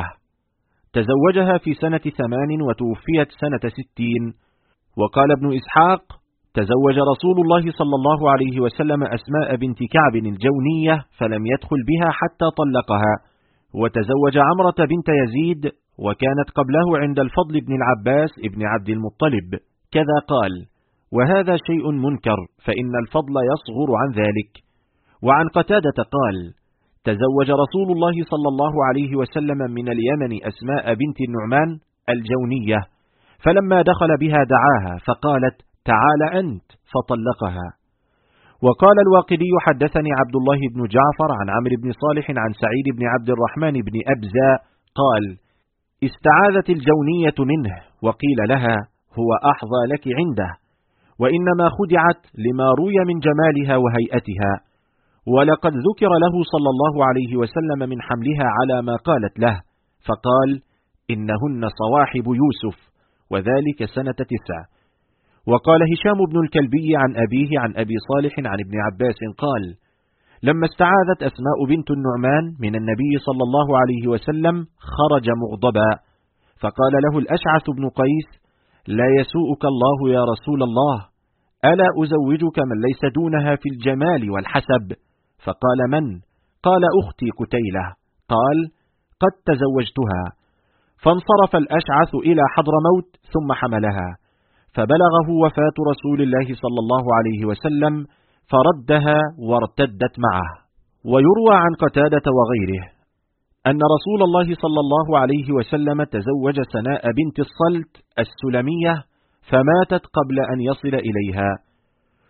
S1: تزوجها في سنة 8 وتوفيت سنة 60. وقال ابن إسحاق: تزوج رسول الله صلى الله عليه وسلم أسماء بنت كعب الجونية فلم يدخل بها حتى طلقها، وتزوج عمرة بنت يزيد وكانت قبله عند الفضل بن العباس ابن عبد المطلب، كذا قال، وهذا شيء منكر، فإن الفضل يصغر عن ذلك. وعن قتادة قال: تزوج رسول الله صلى الله عليه وسلم من اليمن أسماء بنت النعمان الجونية، فلما دخل بها دعاها فقالت: تعال أنت، فطلقها. وقال الواقدي حدثني عبد الله بن جعفر عن عمرو بن صالح عن سعيد بن عبد الرحمن بن أبزة قال: استعاذت الجونية منه وقيل لها: هو أحظى لك عنده، وإنما خدعت لما روي من جمالها وهيئتها، ولقد ذكر له صلى الله عليه وسلم من حملها على ما قالت له، فقال: إنهن صواحب يوسف، وذلك سنة 9. وقال هشام بن الكلبي عن أبيه عن أبي صالح عن ابن عباس قال: لما استعاذت أسماء بنت النعمان من النبي صلى الله عليه وسلم خرج مغضبا، فقال له الأشعث بن قيس: لا يسوءك الله يا رسول الله، ألا أزوجك من ليس دونها في الجمال والحسب؟ فقال: من؟ قال: أختي قتيلة. قال: قد تزوجتها. فانصرف الأشعث إلى حضرموت ثم حملها، فبلغه وفاة رسول الله صلى الله عليه وسلم فردها وارتدت معه. ويروى عن قتادة وغيره أن رسول الله صلى الله عليه وسلم تزوج سناء بنت الصلت السلمية فماتت قبل أن يصل إليها.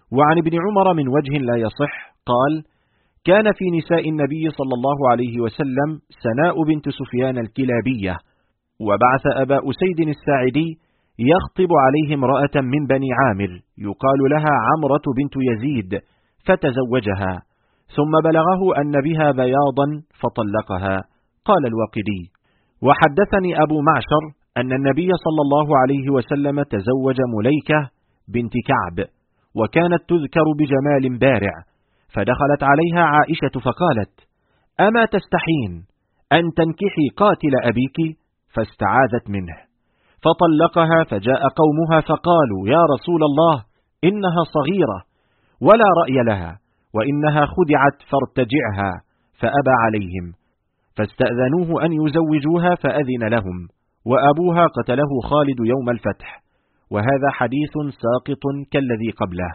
S1: وعن ابن عمر من وجه لا يصح قال: كان في نساء النبي صلى الله عليه وسلم سناء بنت سفيان الكلابية، وبعث أبا أسيد الساعدي يخطب عليه امرأة من بني عامر يقال لها عمرة بنت يزيد، فتزوجها، ثم بلغه أن بها بياضا فطلقها. قال الواقدي: وحدثني أبو معشر أن النبي صلى الله عليه وسلم تزوج مليكة بنت كعب، وكانت تذكر بجمال بارع، فدخلت عليها عائشة فقالت: أما تستحين أن تنكحي قاتل أبيك؟ فاستعاذت منه، فطلقها، فجاء قومها فقالوا: يا رسول الله، إنها صغيرة ولا رأي لها، وإنها خدعت فارتجعها، فأبى عليهم، فاستأذنوه أن يزوجوها فأذن لهم، وأبوها قتله خالد يوم الفتح. وهذا حديث ساقط كالذي قبله.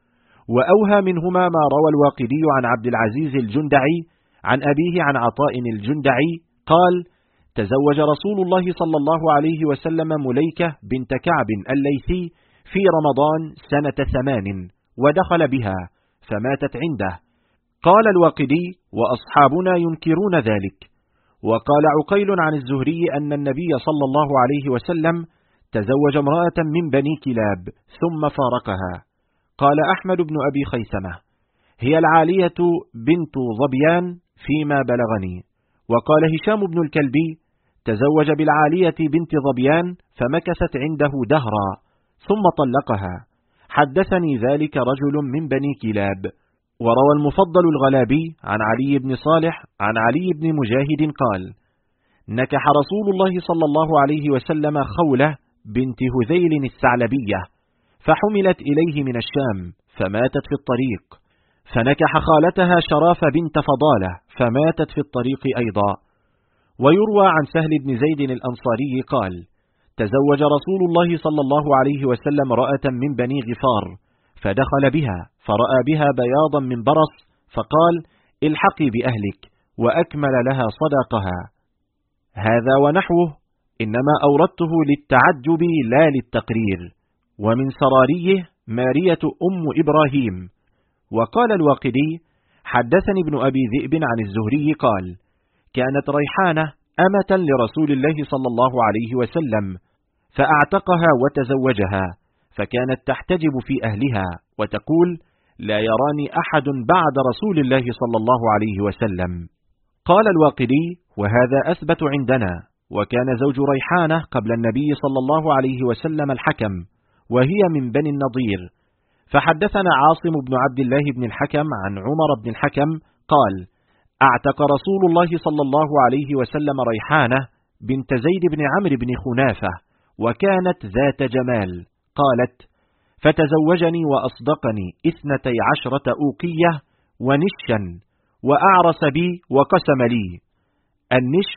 S1: وأوهى منهما ما روى الواقدي عن عبد العزيز الجندعي عن أبيه عن عطاء الجندعي قال: تزوج رسول الله صلى الله عليه وسلم مليكة بنت كعب الليثي في رمضان سنة 8، ودخل بها فماتت عنده. قال الواقدي: وأصحابنا ينكرون ذلك. وقال عقيل عن الزهري أن النبي صلى الله عليه وسلم تزوج امرأة من بني كلاب ثم فارقها. قال أحمد بن أبي خيثمة: هي العالية بنت ظبيان فيما بلغني. وقال هشام بن الكلبي: تزوج بالعالية بنت ظبيان فمكثت عنده دهرا ثم طلقها. حدثني ذلك رجل من بني كلاب. وروى المفضل الغلابي عن علي بن صالح عن علي بن مجاهد قال: نكح رسول الله صلى الله عليه وسلم خولة بنت هذيل الثعلبية، فحملت إليه من الشام فماتت في الطريق، فنكح خالتها شراف بنت فضالة فماتت في الطريق أيضا. ويروى عن سهل بن زيد الأنصاري قال: تزوج رسول الله صلى الله عليه وسلم امرأة من بني غفار، فدخل بها فرأى بها بياضا من برص، فقال: الحقي بأهلك، وأكمل لها صداقها. هذا ونحوه إنما أوردته للتعجب لا للتقرير. ومن سراريه مارية أم إبراهيم. وقال الواقدي: حدثني ابن أبي ذئب عن الزهري قال: كانت ريحانة أمة لرسول الله صلى الله عليه وسلم، فأعتقها وتزوجها، فكانت تحتجب في أهلها وتقول: لا يراني أحد بعد رسول الله صلى الله عليه وسلم. قال الواقدي: وهذا أثبت عندنا. وكان زوج ريحانة قبل النبي صلى الله عليه وسلم الحكم، وهي من بني النضير. فحدثنا عاصم بن عبد الله بن الحكم عن عمر بن الحكم قال: اعتق رسول الله صلى الله عليه وسلم ريحانة بنت زيد بن عمرو بن خنافة، وكانت ذات جمال. قالت: فتزوجني وأصدقني 12 أوقية ونشا، وأعرس بي وقسم لي النش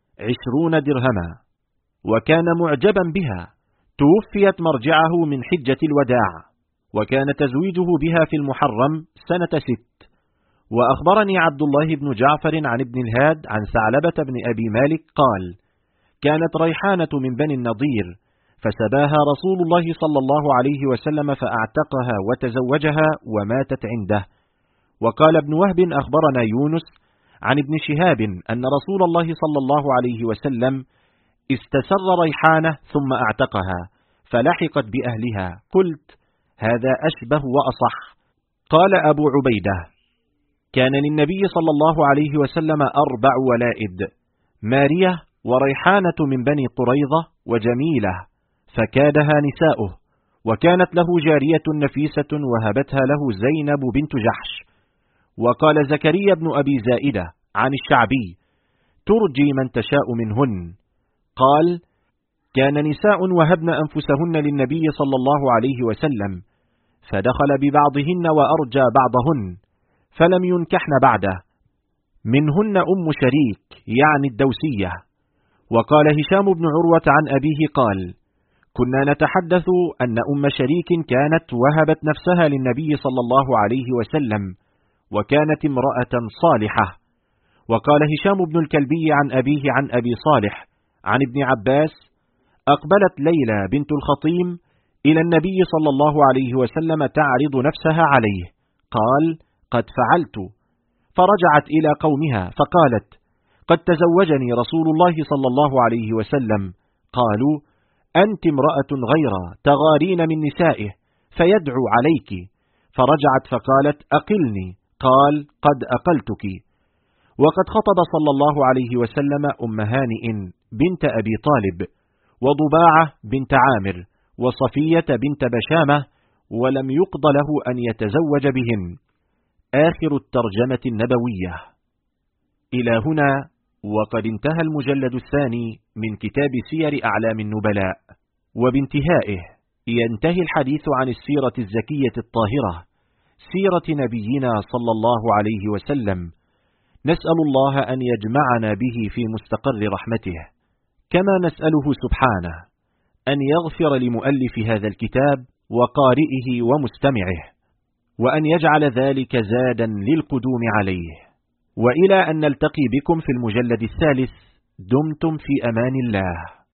S1: 20 درهما، وكان معجبا بها. توفيت مرجعه من حجة الوداع، وكان تزويجه بها في المحرم سنة 6. وأخبرني عبد الله بن جعفر عن ابن الهاد عن ثعلبة بن أبي مالك قال: كانت ريحانة من بني النضير، فسباها رسول الله صلى الله عليه وسلم فأعتقها وتزوجها وماتت عنده. وقال ابن وهب أخبرنا يونس عن ابن شهاب أن رسول الله صلى الله عليه وسلم استسر ريحانة ثم أعتقها فلحقت بأهلها. قلت: هذا أشبه وأصح. قال أبو عبيدة: كان للنبي صلى الله عليه وسلم 4 ولائد: مارية وريحانة من بني قريظة وجميلة، فكادها نساؤه. وكانت له جارية نفيسة وهبتها له زينب بنت جحش. وقال زكريا بن أبي زائدة عن الشعبي: ترجي من تشاء منهن. قال: كان نساء وهبن أنفسهن للنبي صلى الله عليه وسلم، فدخل ببعضهن وأرجى بعضهن، فلم ينكحن بعده، منهن أم شريك يعني الدوسية. وقال هشام بن عروة عن أبيه قال: كنا نتحدث أن أم شريك كانت وهبت نفسها للنبي صلى الله عليه وسلم، وكانت امرأة صالحة. وقال هشام بن الكلبي عن أبيه عن أبي صالح عن ابن عباس: أقبلت ليلى بنت الخطيم إلى النبي صلى الله عليه وسلم تعرض نفسها عليه، قال: قد فعلت. فرجعت إلى قومها فقالت: قد تزوجني رسول الله صلى الله عليه وسلم. قالوا: أنت امرأة غيرى تغارين من نسائه فيدعو عليك. فرجعت فقالت: أقلني. قال: قد أقلتك. وقد خطب صلى الله عليه وسلم أم هانئ بنت أبي طالب، وضباعة بنت عامر، وصفية بنت بشامة، ولم يقض له أن يتزوج بهن. آخر الترجمة النبوية. إلى هنا وقد انتهى المجلد الثاني من كتاب سير أعلام النبلاء، وبانتهائه ينتهي الحديث عن السيرة الزكية الطاهرة، سيرة نبينا صلى الله عليه وسلم. نسأل الله أن يجمعنا به في مستقر رحمته، كما نسأله سبحانه أن يغفر لمؤلف هذا الكتاب وقارئه ومستمعه، وأن يجعل ذلك زادا للقدوم عليه. وإلى أن نلتقي بكم في المجلد الثالث، دمتم في أمان الله.